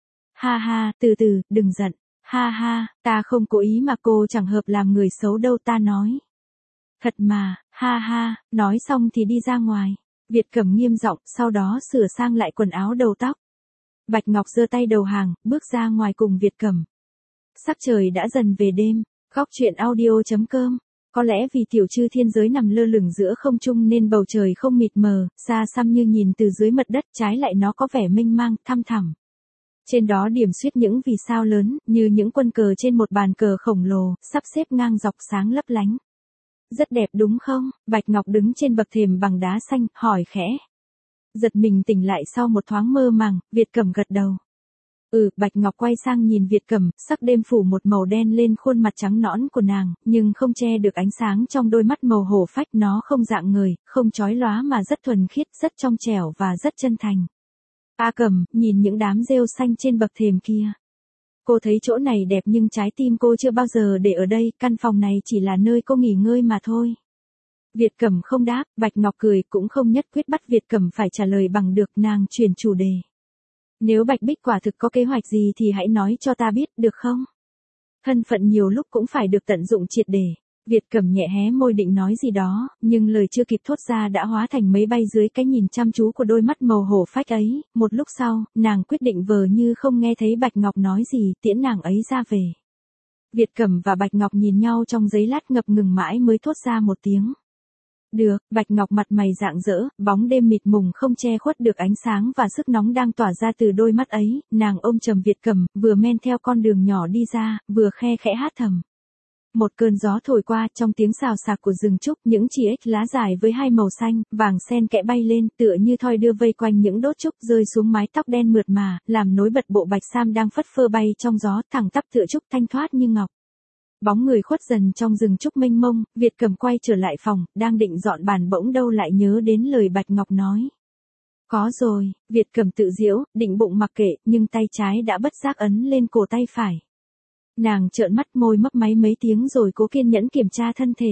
Ha ha, từ từ, đừng giận. Ha ha, ta không cố ý mà cô chẳng hợp làm người xấu đâu ta nói. Thật mà, ha ha, nói xong thì đi ra ngoài. Việt Cẩm nghiêm giọng, sau đó sửa sang lại quần áo đầu tóc. Bạch Ngọc giơ tay đầu hàng, bước ra ngoài cùng Việt Cẩm. Sắc trời đã dần về đêm. Góc truyện audio chấm com. Có lẽ vì tiểu chư thiên giới nằm lơ lửng giữa không trung nên bầu trời không mịt mờ, xa xăm như nhìn từ dưới mặt đất, trái lại nó có vẻ mênh mang, thăm thẳm. Trên đó điểm xuyết những vì sao lớn, như những quân cờ trên một bàn cờ khổng lồ, sắp xếp ngang dọc sáng lấp lánh. Rất đẹp đúng không? Bạch Ngọc đứng trên bậc thềm bằng đá xanh, hỏi khẽ. Giật mình tỉnh lại sau một thoáng mơ màng, Việt Cẩm gật đầu. Ừ, Bạch Ngọc quay sang nhìn Việt Cẩm, sắc đêm phủ một màu đen lên khuôn mặt trắng nõn của nàng, nhưng không che được ánh sáng trong đôi mắt màu hổ phách, nó không dạng người, không chói lóa mà rất thuần khiết, rất trong trẻo và rất chân thành. A Cẩm, nhìn những đám rêu xanh trên bậc thềm kia. Cô thấy chỗ này đẹp nhưng trái tim cô chưa bao giờ để ở đây, căn phòng này chỉ là nơi cô nghỉ ngơi mà thôi. Việt Cẩm không đáp, Bạch Ngọc cười, cũng không nhất quyết bắt Việt Cẩm phải trả lời bằng được, nàng chuyển chủ đề. Nếu Bạch Bích quả thực có kế hoạch gì thì hãy nói cho ta biết, được không? Thân phận nhiều lúc cũng phải được tận dụng triệt để. Việt Cẩm nhẹ hé môi định nói gì đó, nhưng lời chưa kịp thốt ra đã hóa thành mấy bay dưới cái nhìn chăm chú của đôi mắt màu hổ phách ấy. Một lúc sau, nàng quyết định vờ như không nghe thấy Bạch Ngọc nói gì, tiễn nàng ấy ra về. Việt Cẩm và Bạch Ngọc nhìn nhau trong giây lát ngập ngừng mãi mới thốt ra một tiếng. Được, Bạch Ngọc mặt mày rạng rỡ, bóng đêm mịt mùng không che khuất được ánh sáng và sức nóng đang tỏa ra từ đôi mắt ấy, nàng ôm chầm Việt Cẩm, vừa men theo con đường nhỏ đi ra, vừa khe khẽ hát thầm. Một cơn gió thổi qua, trong tiếng xào xạc của rừng trúc, những chỉ ếch lá dài với hai màu xanh, vàng xen kẽ bay lên, tựa như thoi đưa vây quanh những đốt trúc rơi xuống mái tóc đen mượt mà, làm nối bật bộ bạch sam đang phất phơ bay trong gió, thẳng tắp tựa trúc thanh thoát như ngọc. Bóng người khuất dần trong rừng trúc mênh mông, Việt Cẩm quay trở lại phòng, đang định dọn bàn bỗng đâu lại nhớ đến lời Bạch Ngọc nói. Có rồi, Việt Cẩm tự giễu, định bụng mặc kệ, nhưng tay trái đã bất giác ấn lên cổ tay phải. Nàng trợn mắt, môi mấp máy mấy tiếng rồi cố kiên nhẫn kiểm tra thân thể.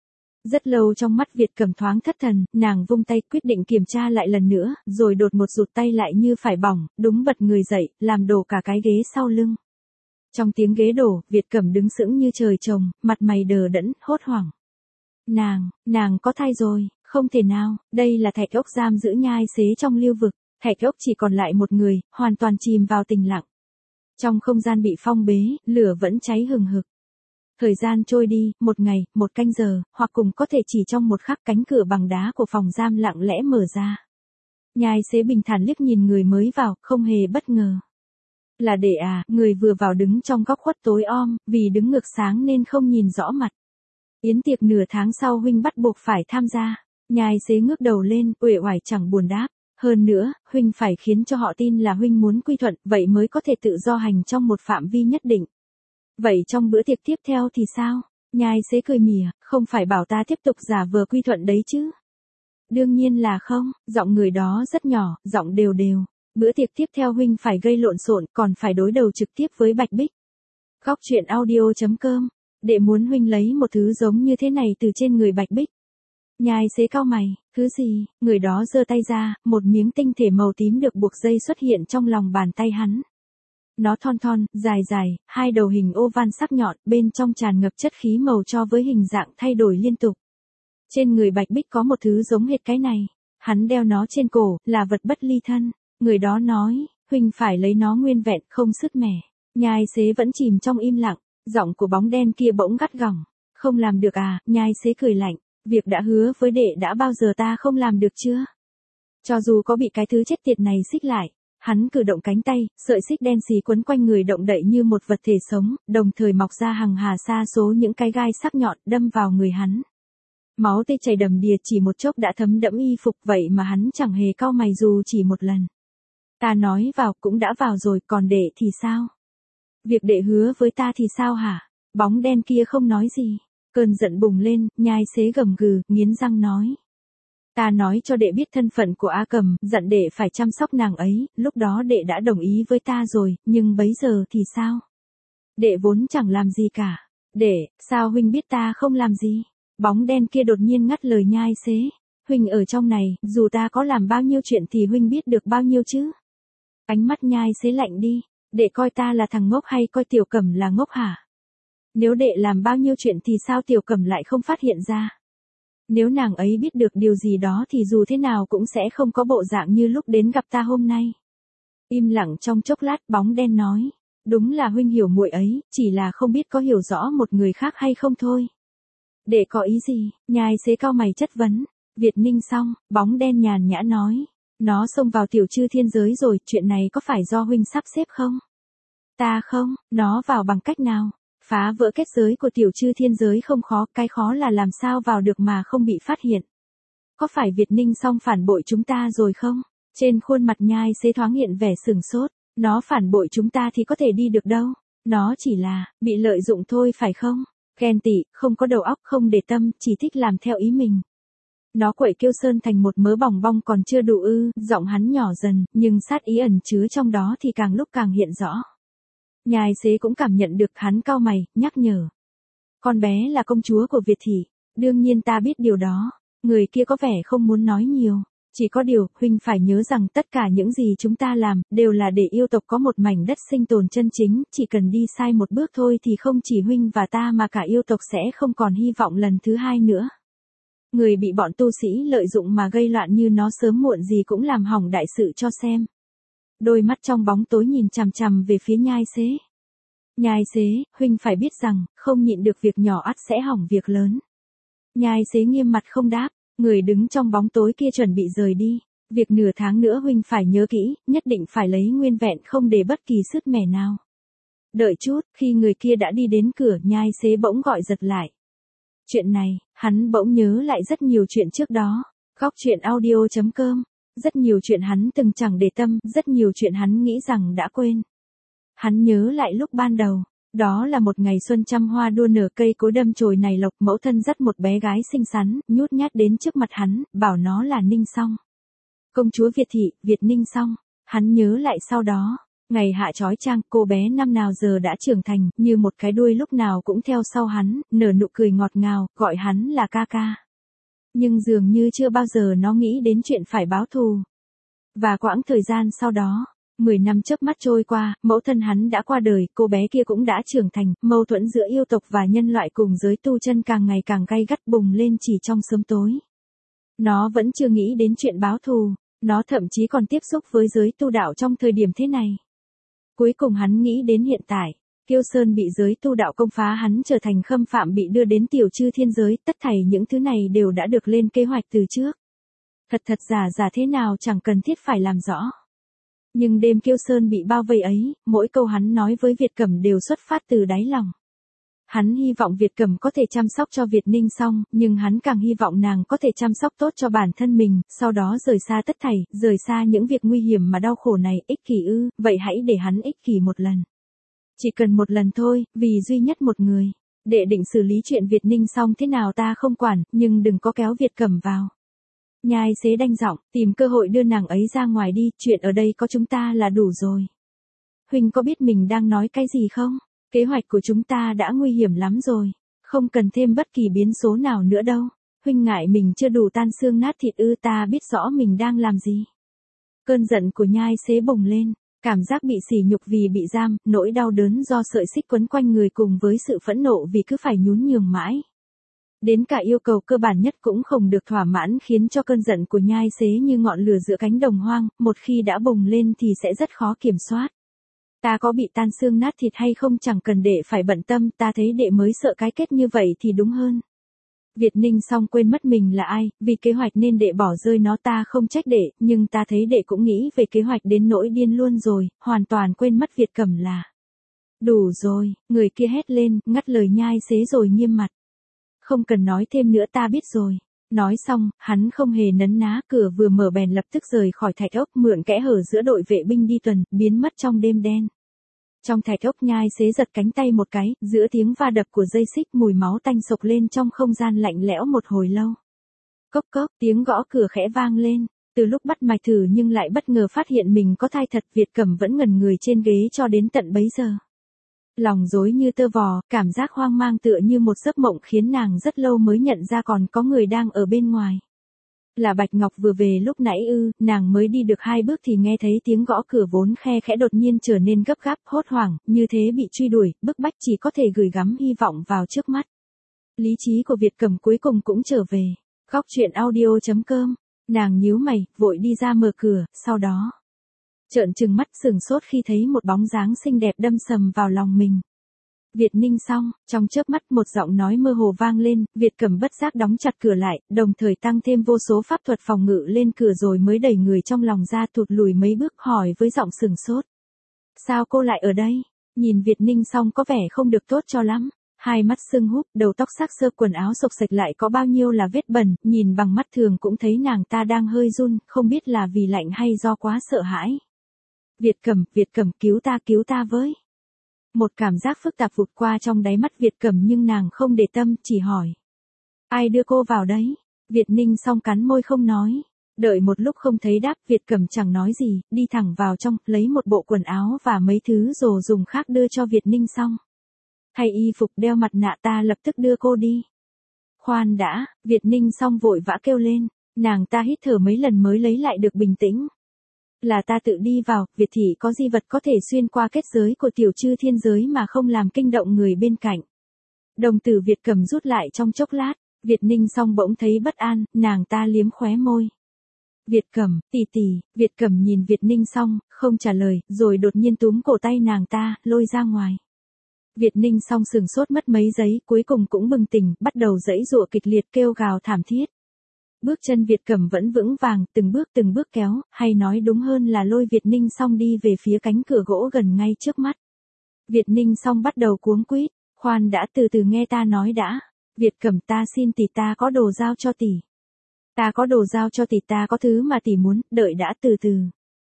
Rất lâu trong mắt Việt Cẩm thoáng thất thần, nàng vung tay quyết định kiểm tra lại lần nữa, rồi đột một rụt tay lại như phải bỏng, đúng bật người dậy, làm đổ cả cái ghế sau lưng. Trong tiếng ghế đổ, Việt Cẩm đứng sững như trời trồng, mặt mày đờ đẫn, hốt hoảng. Nàng, nàng có thai rồi, không thể nào, đây là Thạch Ốc giam giữ nhai xế trong lưu vực, Thạch Ốc chỉ còn lại một người, hoàn toàn chìm vào tình lặng. Trong không gian bị phong bế, lửa vẫn cháy hừng hực. Thời gian trôi đi, một ngày, một canh giờ, hoặc cùng có thể chỉ trong một khắc, cánh cửa bằng đá của phòng giam lặng lẽ mở ra. Nhai xế bình thản liếc nhìn người mới vào, không hề bất ngờ. Là Đệ à, người vừa vào đứng trong góc khuất tối om, vì đứng ngược sáng nên không nhìn rõ mặt. Yến tiệc nửa tháng sau huynh bắt buộc phải tham gia. Nhai xế ngước đầu lên, uể oải chẳng buồn đáp. Hơn nữa, huynh phải khiến cho họ tin là huynh muốn quy thuận, vậy mới có thể tự do hành trong một phạm vi nhất định. Vậy trong bữa tiệc tiếp theo thì sao? Nhai xế cười mỉa, không phải bảo ta tiếp tục giả vờ quy thuận đấy chứ? Đương nhiên là không, giọng người đó rất nhỏ, giọng đều đều. Bữa tiệc tiếp theo huynh phải gây lộn xộn, còn phải đối đầu trực tiếp với Bạch Bích. Góc truyện audio chấm com. Đệ muốn huynh lấy một thứ giống như thế này từ trên người Bạch Bích. Nhai xế cau mày, thứ gì? Người đó giơ tay ra, một miếng tinh thể màu tím được buộc dây xuất hiện trong lòng bàn tay hắn. Nó thon thon, dài dài, hai đầu hình oval sắc nhọn, bên trong tràn ngập chất khí màu cho với hình dạng thay đổi liên tục. Trên người Bạch Bích có một thứ giống hệt cái này. Hắn đeo nó trên cổ, là vật bất ly thân. Người đó nói, huynh phải lấy nó nguyên vẹn, không sứt mẻ. Nhai xế vẫn chìm trong im lặng, giọng của bóng đen kia bỗng gắt gỏng. Không làm được à? Nhai xế cười lạnh. Việc đã hứa với Đệ đã bao giờ ta không làm được chưa? Cho dù có bị cái thứ chết tiệt này xích lại, hắn cử động cánh tay, sợi xích đen xì quấn quanh người động đậy như một vật thể sống, đồng thời mọc ra hằng hà sa số những cái gai sắc nhọn đâm vào người hắn. Máu tươi chảy đầm đìa, chỉ một chốc đã thấm đẫm y phục, vậy mà hắn chẳng hề cau mày dù chỉ một lần. Ta nói vào cũng đã vào rồi, còn Đệ thì sao? Việc Đệ hứa với ta thì sao hả? Bóng đen kia không nói gì. Cơn giận bùng lên, nhai xế gầm gừ, nghiến răng nói. Ta nói cho Đệ biết thân phận của A Cẩm, dặn Đệ phải chăm sóc nàng ấy, lúc đó Đệ đã đồng ý với ta rồi, nhưng bấy giờ thì sao? Đệ vốn chẳng làm gì cả. Đệ, sao huynh biết ta không làm gì? Bóng đen kia đột nhiên ngắt lời nhai xế. Huynh ở trong này, dù ta có làm bao nhiêu chuyện thì huynh biết được bao nhiêu chứ? Ánh mắt nhai xế lạnh đi. Đệ coi ta là thằng ngốc hay coi Tiểu Cẩm là ngốc hả? Nếu Đệ làm bao nhiêu chuyện thì sao Tiểu Cẩm lại không phát hiện ra? Nếu nàng ấy biết được điều gì đó thì dù thế nào cũng sẽ không có bộ dạng như lúc đến gặp ta hôm nay. Im lặng trong chốc lát, bóng đen nói. Đúng là huynh hiểu muội ấy, chỉ là không biết có hiểu rõ một người khác hay không thôi. Đệ có ý gì? Nhai xế cau mày chất vấn. Việt Ninh xong, bóng đen nhàn nhã nói. Nó xông vào tiểu chư thiên giới rồi, chuyện này có phải do huynh sắp xếp không? Ta không, nó vào bằng cách nào? Phá vỡ kết giới của tiểu chư thiên giới không khó, cái khó là làm sao vào được mà không bị phát hiện. Có phải Việt Ninh xong phản bội chúng ta rồi không? Trên khuôn mặt nhai xế thoáng hiện vẻ sừng sốt. Nó phản bội chúng ta thì có thể đi được đâu. Nó chỉ là, bị lợi dụng thôi phải không? Ghen tị, không có đầu óc, không để tâm, chỉ thích làm theo ý mình. Nó quậy Kiêu Sơn thành một mớ bòng bong còn chưa đủ ư, giọng hắn nhỏ dần, nhưng sát ý ẩn chứa trong đó thì càng lúc càng hiện rõ. Nhai Xế cũng cảm nhận được, hắn cau mày, nhắc nhở. Con bé là công chúa của Việt thị, đương nhiên ta biết điều đó. Người kia có vẻ không muốn nói nhiều. Chỉ có điều, huynh phải nhớ rằng tất cả những gì chúng ta làm, đều là để yêu tộc có một mảnh đất sinh tồn chân chính, chỉ cần đi sai một bước thôi thì không chỉ huynh và ta mà cả yêu tộc sẽ không còn hy vọng lần thứ hai nữa. Người bị bọn tu sĩ lợi dụng mà gây loạn như nó sớm muộn gì cũng làm hỏng đại sự cho xem. Đôi mắt trong bóng tối nhìn chằm chằm về phía Nhai Xế. Nhai Xế, huynh phải biết rằng, không nhịn được việc nhỏ ắt sẽ hỏng việc lớn. Nhai Xế nghiêm mặt không đáp, người đứng trong bóng tối kia chuẩn bị rời đi. Việc nửa tháng nữa huynh phải nhớ kỹ, nhất định phải lấy nguyên vẹn không để bất kỳ sứt mẻ nào. Đợi chút, khi người kia đã đi đến cửa, Nhai Xế bỗng gọi giật lại. Chuyện này, hắn bỗng nhớ lại rất nhiều chuyện trước đó. Góc chuyện audio chấm com. Rất nhiều chuyện hắn từng chẳng để tâm, rất nhiều chuyện hắn nghĩ rằng đã quên. Hắn nhớ lại lúc ban đầu. Đó là một ngày xuân trăm hoa đua nở, cây cối đâm chồi nảy lộc, mẫu thân dắt một bé gái xinh xắn, nhút nhát đến trước mặt hắn, bảo nó là Ninh Song. Công chúa Việt thị, Việt Ninh Song. Hắn nhớ lại sau đó, ngày hạ chói chang, cô bé năm nào giờ đã trưởng thành, như một cái đuôi lúc nào cũng theo sau hắn, nở nụ cười ngọt ngào, gọi hắn là ca ca. Nhưng dường như chưa bao giờ nó nghĩ đến chuyện phải báo thù. Và quãng thời gian sau đó, mười năm chớp mắt trôi qua, mẫu thân hắn đã qua đời, cô bé kia cũng đã trưởng thành, mâu thuẫn giữa yêu tộc và nhân loại cùng giới tu chân càng ngày càng gay gắt bùng lên chỉ trong sớm tối. Nó vẫn chưa nghĩ đến chuyện báo thù, nó thậm chí còn tiếp xúc với giới tu đạo trong thời điểm thế này. Cuối cùng hắn nghĩ đến hiện tại, Kiêu Sơn bị giới tu đạo công phá, hắn trở thành khâm phạm bị đưa đến tiểu chư thiên giới, tất thảy những thứ này đều đã được lên kế hoạch từ trước. Thật thật giả giả thế nào chẳng cần thiết phải làm rõ. Nhưng đêm Kiêu Sơn bị bao vây ấy, mỗi câu hắn nói với Việt Cẩm đều xuất phát từ đáy lòng. Hắn hy vọng Việt Cẩm có thể chăm sóc cho Việt Ninh Song, nhưng hắn càng hy vọng nàng có thể chăm sóc tốt cho bản thân mình, sau đó rời xa tất thảy, rời xa những việc nguy hiểm mà đau khổ này. Ích kỷ ư, vậy hãy để hắn ích kỷ một lần. Chỉ cần một lần thôi, vì duy nhất một người. Đệ định xử lý chuyện Việt Ninh Song thế nào ta không quản, nhưng đừng có kéo Việt Cẩm vào. Nhai Xế đanh giọng, tìm cơ hội đưa nàng ấy ra ngoài đi, chuyện ở đây có chúng ta là đủ rồi. Huynh có biết mình đang nói cái gì không? Kế hoạch của chúng ta đã nguy hiểm lắm rồi, không cần thêm bất kỳ biến số nào nữa đâu. Huynh ngại mình chưa đủ tan xương nát thịt ư? Ta biết rõ mình đang làm gì. Cơn giận của Nhai Xế bùng lên, cảm giác bị sỉ nhục vì bị giam, nỗi đau đớn do sợi xích quấn quanh người cùng với sự phẫn nộ vì cứ phải nhún nhường mãi. Đến cả yêu cầu cơ bản nhất cũng không được thỏa mãn khiến cho cơn giận của Nhai Xế như ngọn lửa giữa cánh đồng hoang, một khi đã bùng lên thì sẽ rất khó kiểm soát. Ta có bị tan xương nát thịt hay không chẳng cần đệ phải bận tâm, ta thấy đệ mới sợ cái kết như vậy thì đúng hơn. Việt Ninh Song quên mất mình là ai, vì kế hoạch nên đệ bỏ rơi nó, ta không trách đệ, nhưng ta thấy đệ cũng nghĩ về kế hoạch đến nỗi điên luôn rồi, hoàn toàn quên mất Việt Cẩm là. Đủ rồi, người kia hét lên, ngắt lời Nhai Xế rồi nghiêm mặt. Không cần nói thêm nữa, ta biết rồi. Nói xong, hắn không hề nấn ná, cửa vừa mở bèn lập tức rời khỏi thạch ốc, mượn kẽ hở giữa đội vệ binh đi tuần, biến mất trong đêm đen. Trong thạch ốc, Nhai Xế giật cánh tay một cái, giữa tiếng va đập của dây xích, mùi máu tanh sộc lên trong không gian lạnh lẽo một hồi lâu. Cốc cốc, tiếng gõ cửa khẽ vang lên. Từ lúc bắt mạch thử nhưng lại bất ngờ phát hiện mình có thai thật, Việt Cẩm vẫn ngẩn người trên ghế cho đến tận bấy giờ. Lòng rối như tơ vò, cảm giác hoang mang tựa như một giấc mộng khiến nàng rất lâu mới nhận ra còn có người đang ở bên ngoài. Là Bạch Ngọc vừa về lúc nãy ư? Nàng mới đi được hai bước thì nghe thấy tiếng gõ cửa vốn khe khẽ đột nhiên trở nên gấp gáp, hốt hoảng, như thế bị truy đuổi, bức bách chỉ có thể gửi gắm hy vọng vào trước mắt. Lý trí của Việt Cẩm cuối cùng cũng trở về. Góc chuyện audio chấm com. Nàng nhíu mày, vội đi ra mở cửa, sau đó trợn trừng mắt sừng sốt khi thấy một bóng dáng xinh đẹp đâm sầm vào lòng mình. Việt Ninh Song, trong chớp mắt một giọng nói mơ hồ vang lên, Việt Cẩm bất giác đóng chặt cửa lại, đồng thời tăng thêm vô số pháp thuật phòng ngự lên cửa rồi mới đẩy người trong lòng ra, thụt lùi mấy bước hỏi với giọng sừng sốt. Sao cô lại ở đây? Nhìn Việt Ninh Song có vẻ không được tốt cho lắm. Hai mắt sưng húp, đầu tóc xác xơ, quần áo xộc xệch lại có bao nhiêu là vết bẩn, nhìn bằng mắt thường cũng thấy nàng ta đang hơi run, không biết là vì lạnh hay do quá sợ hãi. Việt Cẩm, Việt Cẩm cứu ta cứu ta với. Một cảm giác phức tạp vụt qua trong đáy mắt Việt Cẩm nhưng nàng không để tâm, chỉ hỏi. Ai đưa cô vào đấy? Việt Ninh Song cắn môi không nói. Đợi một lúc không thấy đáp, Việt Cẩm chẳng nói gì, đi thẳng vào trong, lấy một bộ quần áo và mấy thứ đồ dùng khác đưa cho Việt Ninh Song. Thay y phục đeo mặt nạ, ta lập tức đưa cô đi. Khoan đã, Việt Ninh Song vội vã kêu lên, nàng ta hít thở mấy lần mới lấy lại được bình tĩnh. Là ta tự đi vào, Việt thị có di vật có thể xuyên qua kết giới của tiểu chư thiên giới mà không làm kinh động người bên cạnh. Đồng tử Việt Cẩm rút lại trong chốc lát, Việt Ninh Song bỗng thấy bất an, nàng ta liếm khóe môi. Việt Cẩm, tỷ tỷ, Việt Cẩm nhìn Việt Ninh Song, không trả lời, rồi đột nhiên túm cổ tay nàng ta, lôi ra ngoài. Việt Ninh Song sừng sốt mất mấy giây, cuối cùng cũng bừng tỉnh, bắt đầu giãy giụa kịch liệt kêu gào thảm thiết. Bước chân Việt Cẩm vẫn vững vàng, từng bước từng bước kéo, hay nói đúng hơn là lôi Việt Ninh Song đi về phía cánh cửa gỗ gần ngay trước mắt. Việt Ninh Song bắt đầu cuống quýt, khoan đã, từ từ nghe ta nói đã. Việt Cẩm, ta xin tỷ, ta có đồ giao cho tỷ. Ta có đồ giao cho tỷ, ta có thứ mà tỷ muốn, đợi đã, từ từ.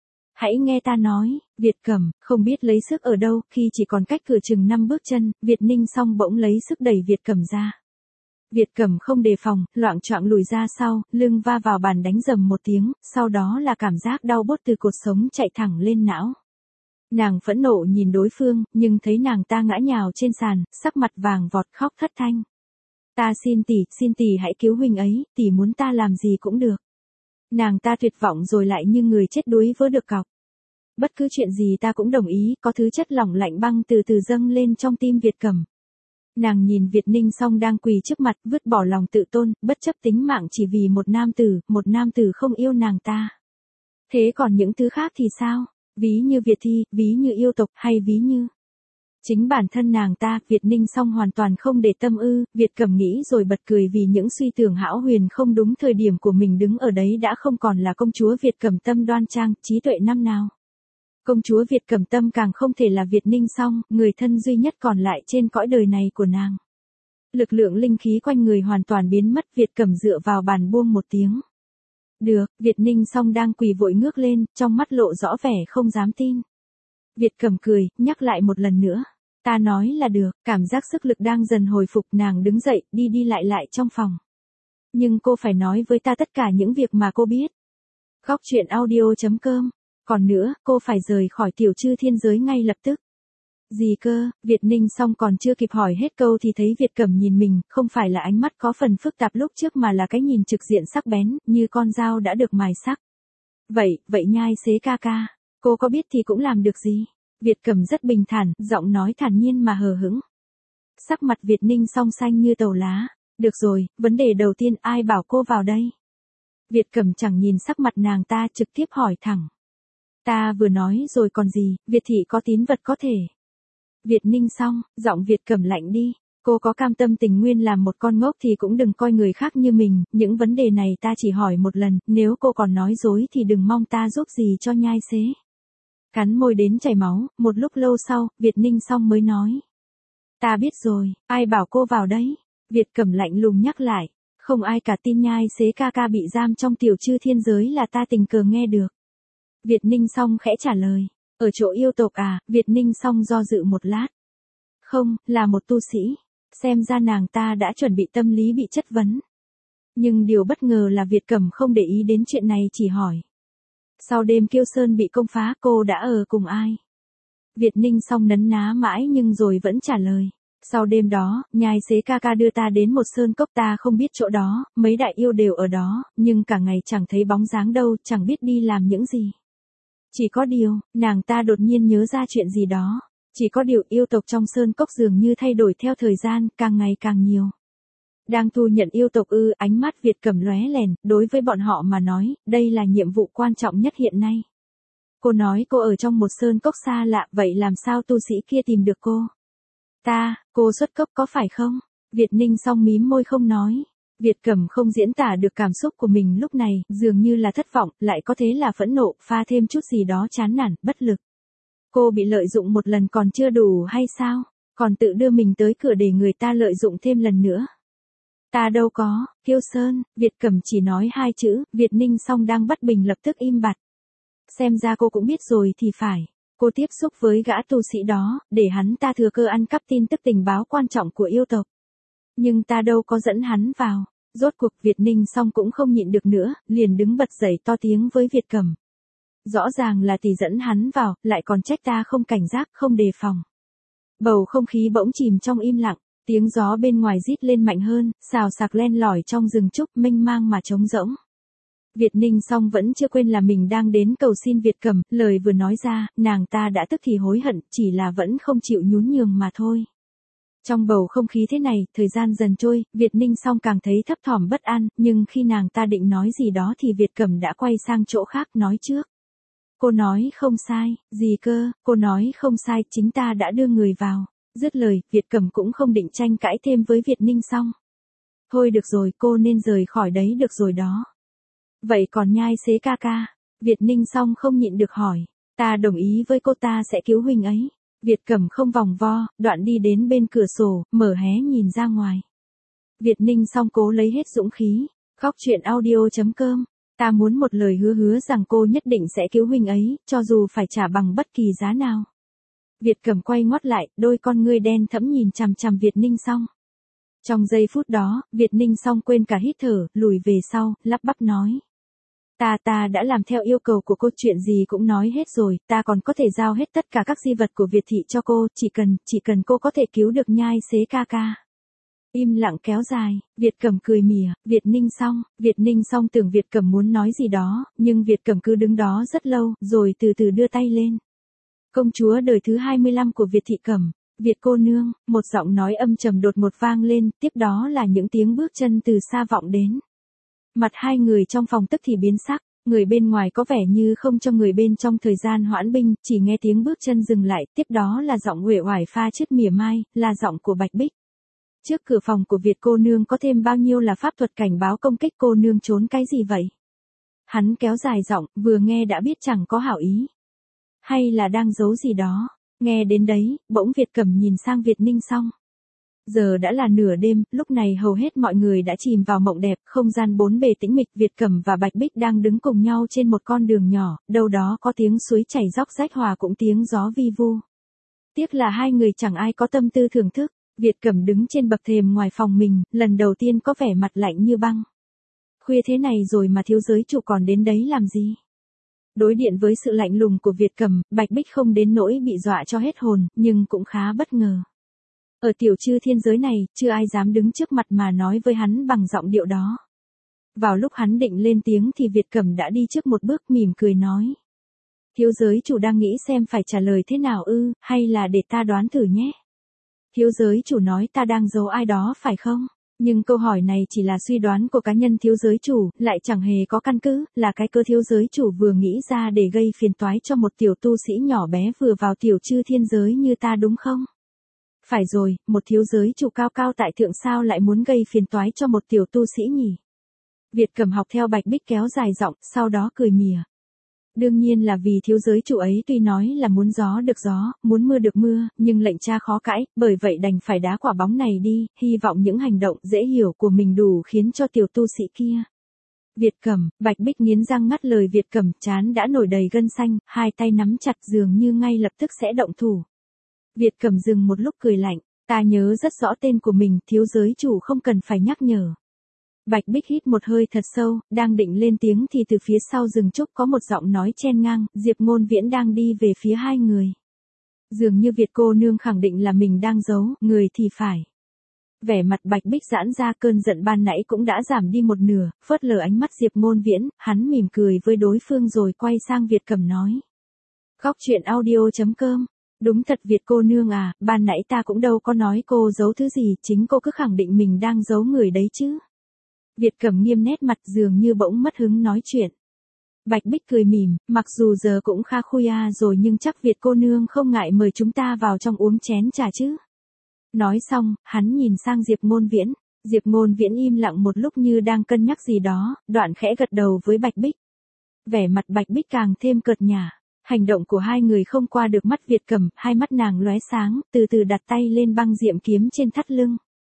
Hãy nghe ta nói, Việt Cẩm, không biết lấy sức ở đâu, khi chỉ còn cách cửa chừng năm bước chân, Việt Ninh Song bỗng lấy sức đẩy Việt Cẩm ra. Việt Cẩm không đề phòng, loạng choạng lùi ra sau, lưng va vào bàn đánh rầm một tiếng, sau đó là cảm giác đau buốt từ cột sống chạy thẳng lên não. Nàng phẫn nộ nhìn đối phương, nhưng thấy nàng ta ngã nhào trên sàn, sắc mặt vàng vọt khóc thất thanh. Ta xin tỷ, xin tỷ hãy cứu huynh ấy, tỷ muốn ta làm gì cũng được. Nàng ta tuyệt vọng rồi lại như người chết đuối vỡ được cọc. Bất cứ chuyện gì ta cũng đồng ý, có thứ chất lỏng lạnh băng từ từ dâng lên trong tim Việt Cẩm. Nàng nhìn Việt Ninh Song đang quỳ trước mặt, vứt bỏ lòng tự tôn, bất chấp tính mạng chỉ vì một nam tử, một nam tử không yêu nàng ta. Thế còn những thứ khác thì sao? Ví như Việt thi, ví như yêu tộc, hay ví như... Chính bản thân nàng ta, Việt Ninh Song hoàn toàn không để tâm ư, Việt Cẩm nghĩ rồi bật cười vì những suy tưởng hão huyền không đúng thời điểm của mình đứng ở đấy đã không còn là công chúa Việt Cẩm Tâm đoan trang, trí tuệ năm nào. Công chúa Việt Cẩm Tâm càng không thể là Việt Ninh Song, người thân duy nhất còn lại trên cõi đời này của nàng. Lực lượng linh khí quanh người hoàn toàn biến mất, Việt Cẩm dựa vào bàn buông một tiếng. Được, Việt Ninh Song đang quỳ vội ngước lên, trong mắt lộ rõ vẻ không dám tin. Việt Cẩm cười, nhắc lại một lần nữa. Ta nói là được, cảm giác sức lực đang dần hồi phục, nàng đứng dậy, đi đi lại lại trong phòng. Nhưng cô phải nói với ta tất cả những việc mà cô biết. Góc truyện audio chấm com. Còn nữa, cô phải rời khỏi tiểu chư thiên giới ngay lập tức. Gì cơ? Việt Ninh Song còn chưa kịp hỏi hết câu thì thấy Việt Cẩm nhìn mình, không phải là ánh mắt có phần phức tạp lúc trước mà là cái nhìn trực diện sắc bén, như con dao đã được mài sắc. Vậy, vậy nhai xế ca ca, cô có biết thì cũng làm được gì? Việt Cẩm rất bình thản, giọng nói thản nhiên mà hờ hững. Sắc mặt Việt Ninh Song xanh như tàu lá. Được rồi, vấn đề đầu tiên, ai bảo cô vào đây? Việt Cẩm chẳng nhìn sắc mặt nàng ta, trực tiếp hỏi thẳng. Ta vừa nói rồi còn gì, Việt thị có tín vật có thể. Việt Ninh Song, giọng Việt Cẩm lạnh đi. Cô có cam tâm tình nguyên làm một con ngốc thì cũng đừng coi người khác như mình, những vấn đề này ta chỉ hỏi một lần, nếu cô còn nói dối thì đừng mong ta giúp gì cho nhai xế. Cắn môi đến chảy máu, một lúc lâu sau, Việt Ninh Song mới nói. Ta biết rồi, ai bảo cô vào đấy? Việt Cẩm lạnh lùng nhắc lại, không ai cả tin nhai xế ca ca bị giam trong tiểu chư thiên giới là ta tình cờ nghe được. Việt Ninh Song khẽ trả lời, ở chỗ yêu tộc à? Việt Ninh Song do dự một lát. Không, là một tu sĩ. Xem ra nàng ta đã chuẩn bị tâm lý bị chất vấn. Nhưng điều bất ngờ là Việt Cẩm không để ý đến chuyện này, chỉ hỏi. Sau đêm Kiêu Sơn bị công phá, cô đã ở cùng ai? Việt Ninh Song nấn ná mãi nhưng rồi vẫn trả lời. Sau đêm đó, nhai xế ca ca đưa ta đến một sơn cốc, ta không biết chỗ đó, mấy đại yêu đều ở đó, nhưng cả ngày chẳng thấy bóng dáng đâu, chẳng biết đi làm những gì. Chỉ có điều, nàng ta đột nhiên nhớ ra chuyện gì đó. Chỉ có điều yêu tộc trong sơn cốc dường như thay đổi theo thời gian, càng ngày càng nhiều. Đang thu nhận yêu tộc ư? Ánh mắt Việt Cẩm lóe lèn, đối với bọn họ mà nói, đây là nhiệm vụ quan trọng nhất hiện nay. Cô nói cô ở trong một sơn cốc xa lạ, vậy làm sao tu sĩ kia tìm được cô? Ta, cô xuất cốc có phải không? Việt Ninh Song mím môi không nói. Việt Cẩm không diễn tả được cảm xúc của mình lúc này, dường như là thất vọng, lại có thế là phẫn nộ, pha thêm chút gì đó chán nản, bất lực. Cô bị lợi dụng một lần còn chưa đủ hay sao? Còn tự đưa mình tới cửa để người ta lợi dụng thêm lần nữa. Ta đâu có, Kiêu Sơn, Việt Cẩm chỉ nói hai chữ, Việt Ninh Song đang bất bình lập tức im bặt. Xem ra cô cũng biết rồi thì phải. Cô tiếp xúc với gã tu sĩ đó, để hắn ta thừa cơ ăn cắp tin tức tình báo quan trọng của yêu tộc. Nhưng ta đâu có dẫn hắn vào. Rốt cuộc Việt Ninh xong cũng không nhịn được nữa, liền đứng bật dậy to tiếng với Việt Cẩm. Rõ ràng là tỷ dẫn hắn vào, lại còn trách ta không cảnh giác, không đề phòng. Bầu không khí bỗng chìm trong im lặng, tiếng gió bên ngoài rít lên mạnh hơn, xào xạc len lỏi trong rừng trúc mênh mang mà trống rỗng. Việt Ninh xong vẫn chưa quên là mình đang đến cầu xin Việt Cẩm, lời vừa nói ra, nàng ta đã tức thì hối hận, chỉ là vẫn không chịu nhún nhường mà thôi. Trong bầu không khí thế này, thời gian dần trôi, Việt Ninh xong càng thấy thấp thỏm bất an, nhưng khi nàng ta định nói gì đó thì Việt Cẩm đã quay sang chỗ khác nói trước. Cô nói không sai, gì cơ, cô nói không sai, chính ta đã đưa người vào. Dứt lời, Việt Cẩm cũng không định tranh cãi thêm với Việt Ninh xong. Thôi được rồi, cô nên rời khỏi đấy được rồi đó. Vậy còn nhai xế ca ca? Việt Ninh xong không nhịn được hỏi. Ta đồng ý với cô, ta sẽ cứu huynh ấy. Việt Cẩm không vòng vo, đoạn đi đến bên cửa sổ, mở hé nhìn ra ngoài. Việt Ninh xong cố lấy hết dũng khí. Góc truyện audio chấm com. Ta muốn một lời hứa hứa rằng cô nhất định sẽ cứu huynh ấy, cho dù phải trả bằng bất kỳ giá nào. Việt Cẩm quay ngoắt lại, đôi con ngươi đen thẫm nhìn chằm chằm Việt Ninh xong. Trong giây phút đó, Việt Ninh xong quên cả hít thở, lùi về sau, lắp bắp nói. Ta ta đã làm theo yêu cầu của cô, chuyện gì cũng nói hết rồi, ta còn có thể giao hết tất cả các di vật của Việt thị cho cô, chỉ cần, chỉ cần cô có thể cứu được nhai xế ca ca. Im lặng kéo dài, Việt Cẩm cười mỉa, Việt Ninh xong, Việt Ninh xong tưởng Việt Cẩm muốn nói gì đó, nhưng Việt Cẩm cứ đứng đó rất lâu, rồi từ từ đưa tay lên. Công chúa đời thứ hai mươi lăm của Việt thị Cẩm, Việt cô nương, một giọng nói âm trầm đột ngột vang lên, tiếp đó là những tiếng bước chân từ xa vọng đến. Mặt hai người trong phòng tức thì biến sắc, người bên ngoài có vẻ như không cho người bên trong thời gian hoãn binh, chỉ nghe tiếng bước chân dừng lại, tiếp đó là giọng uể oải pha chút mỉa mai, là giọng của Bạch Bích. Trước cửa phòng của Việt cô nương có thêm bao nhiêu là pháp thuật cảnh báo công kích, cô nương trốn cái gì vậy? Hắn kéo dài giọng, vừa nghe đã biết chẳng có hảo ý. Hay là đang giấu gì đó? Nghe đến đấy, bỗng Việt Cẩm nhìn sang Việt Ninh xong. Giờ đã là nửa đêm, lúc này hầu hết mọi người đã chìm vào mộng đẹp, không gian bốn bề tĩnh mịch, Việt Cẩm và Bạch Bích đang đứng cùng nhau trên một con đường nhỏ, đâu đó có tiếng suối chảy róc rách hòa cũng tiếng gió vi vu. Tiếc là hai người chẳng ai có tâm tư thưởng thức. Việt Cẩm đứng trên bậc thềm ngoài phòng mình, lần đầu tiên có vẻ mặt lạnh như băng. Khuya thế này rồi mà thiếu giới chủ còn đến đấy làm gì? Đối điện với sự lạnh lùng của Việt Cẩm, Bạch Bích không đến nỗi bị dọa cho hết hồn, nhưng cũng khá bất ngờ. Ở tiểu chư thiên giới này, chưa ai dám đứng trước mặt mà nói với hắn bằng giọng điệu đó. Vào lúc hắn định lên tiếng thì Việt Cẩm đã đi trước một bước, mỉm cười nói. Thiếu giới chủ đang nghĩ xem phải trả lời thế nào ư, hay là để ta đoán thử nhé. Thiếu giới chủ nói ta đang giấu ai đó phải không? Nhưng câu hỏi này chỉ là suy đoán của cá nhân thiếu giới chủ, lại chẳng hề có căn cứ, là cái cơ thiếu giới chủ vừa nghĩ ra để gây phiền toái cho một tiểu tu sĩ nhỏ bé vừa vào tiểu chư thiên giới như ta đúng không? Phải rồi, một thiếu giới chủ cao cao tại thượng sao lại muốn gây phiền toái cho một tiểu tu sĩ nhỉ? Việt Cẩm học theo Bạch Bích kéo dài giọng, sau đó cười mỉa. Đương nhiên là vì thiếu giới chủ ấy tuy nói là muốn gió được gió, muốn mưa được mưa, nhưng lệnh cha khó cãi, bởi vậy đành phải đá quả bóng này đi, hy vọng những hành động dễ hiểu của mình đủ khiến cho tiểu tu sĩ kia. Việt Cẩm, Bạch Bích nghiến răng ngắt lời Việt Cẩm, trán đã nổi đầy gân xanh, hai tay nắm chặt dường như ngay lập tức sẽ động thủ. Việt Cẩm dừng một lúc cười lạnh, ta nhớ rất rõ tên của mình, thiếu giới chủ không cần phải nhắc nhở. Bạch Bích hít một hơi thật sâu, đang định lên tiếng thì từ phía sau rừng trúc có một giọng nói chen ngang, Diệp Ngôn Viễn đang đi về phía hai người. Dường như Việt cô nương khẳng định là mình đang giấu, người thì phải. Vẻ mặt Bạch Bích giãn ra, cơn giận ban nãy cũng đã giảm đi một nửa, phớt lờ ánh mắt Diệp Ngôn Viễn, hắn mỉm cười với đối phương rồi quay sang Việt Cẩm nói. Góc truyện audio chấm com. Đúng thật Việt cô nương à, ban nãy ta cũng đâu có nói cô giấu thứ gì, chính cô cứ khẳng định mình đang giấu người đấy chứ. Việt Cẩm nghiêm nét mặt dường như bỗng mất hứng nói chuyện. Bạch Bích cười mỉm, mặc dù giờ cũng kha khuya rồi nhưng chắc Việt cô nương không ngại mời chúng ta vào trong uống chén trà chứ. Nói xong, hắn nhìn sang Diệp Ngôn Viễn. Diệp Ngôn Viễn im lặng một lúc như đang cân nhắc gì đó, đoạn khẽ gật đầu với Bạch Bích. Vẻ mặt Bạch Bích càng thêm cợt nhả. Hành động của hai người không qua được mắt Việt Cẩm, hai mắt nàng lóe sáng, từ từ đặt tay lên băng diệm kiếm trên thắt lưng.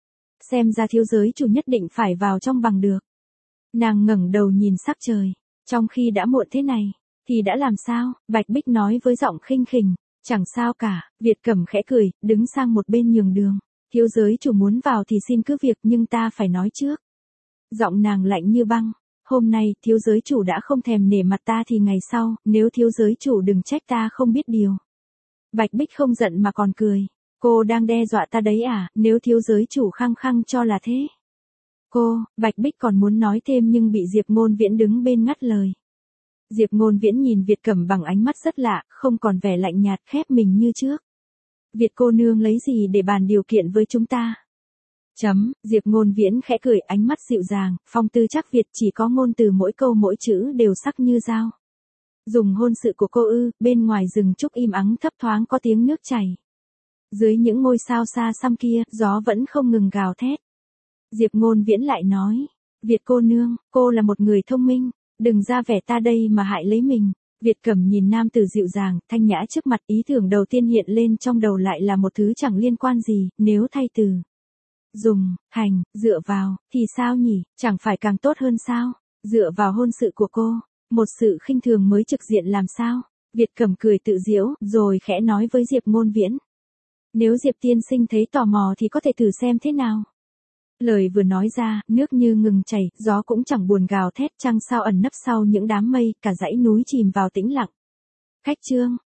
Xem ra thiếu giới chủ nhất định phải vào trong bằng được. Nàng ngẩng đầu nhìn sắc trời. Trong khi đã muộn thế này, Thì đã làm sao? Bạch Bích nói với giọng khinh khỉnh. Chẳng sao cả, Việt Cẩm khẽ cười, đứng sang một bên nhường đường. Thiếu giới chủ muốn vào thì xin cứ việc nhưng ta phải nói trước. Giọng nàng lạnh như băng. Hôm nay, thiếu giới chủ đã không thèm nể mặt ta thì ngày sau, nếu thiếu giới chủ đừng trách ta không biết điều. Bạch Bích không giận mà còn cười. Cô đang đe dọa ta đấy à, nếu thiếu giới chủ khăng khăng cho là thế. Cô, Bạch Bích còn muốn nói thêm nhưng bị Diệp Ngôn Viễn đứng bên ngắt lời. Diệp Ngôn Viễn nhìn Việt Cẩm bằng ánh mắt rất lạ, không còn vẻ lạnh nhạt khép mình như trước. Việt cô nương lấy gì để bàn điều kiện với chúng ta? Chấm, Diệp Ngôn Viễn khẽ cười, ánh mắt dịu dàng, phong tư chắc Việt chỉ có ngôn từ mỗi câu mỗi chữ đều sắc như dao. Dùng hôn sự của cô ư? Bên ngoài rừng trúc im ắng thấp thoáng có tiếng nước chảy. Dưới những ngôi sao xa xăm kia, gió vẫn không ngừng gào thét. Diệp Ngôn Viễn lại nói, Việt cô nương, cô là một người thông minh, đừng ra vẻ ta đây mà hại lấy mình. Việt Cẩm nhìn nam tử dịu dàng, thanh nhã trước mặt, ý tưởng đầu tiên hiện lên trong đầu lại là một thứ chẳng liên quan gì, nếu thay từ dùng, hành, dựa vào, thì sao nhỉ, chẳng phải càng tốt hơn sao? Dựa vào hôn sự của cô, một sự khinh thường mới trực diện làm sao? Việt Cẩm cười tự giễu, rồi khẽ nói với Diệp Ngôn Viễn. Nếu Diệp tiên sinh thấy tò mò thì có thể thử xem thế nào. Lời vừa nói ra, nước như ngừng chảy, gió cũng chẳng buồn gào thét, trăng sao ẩn nấp sau những đám mây, cả dãy núi chìm vào tĩnh lặng. Khách trương,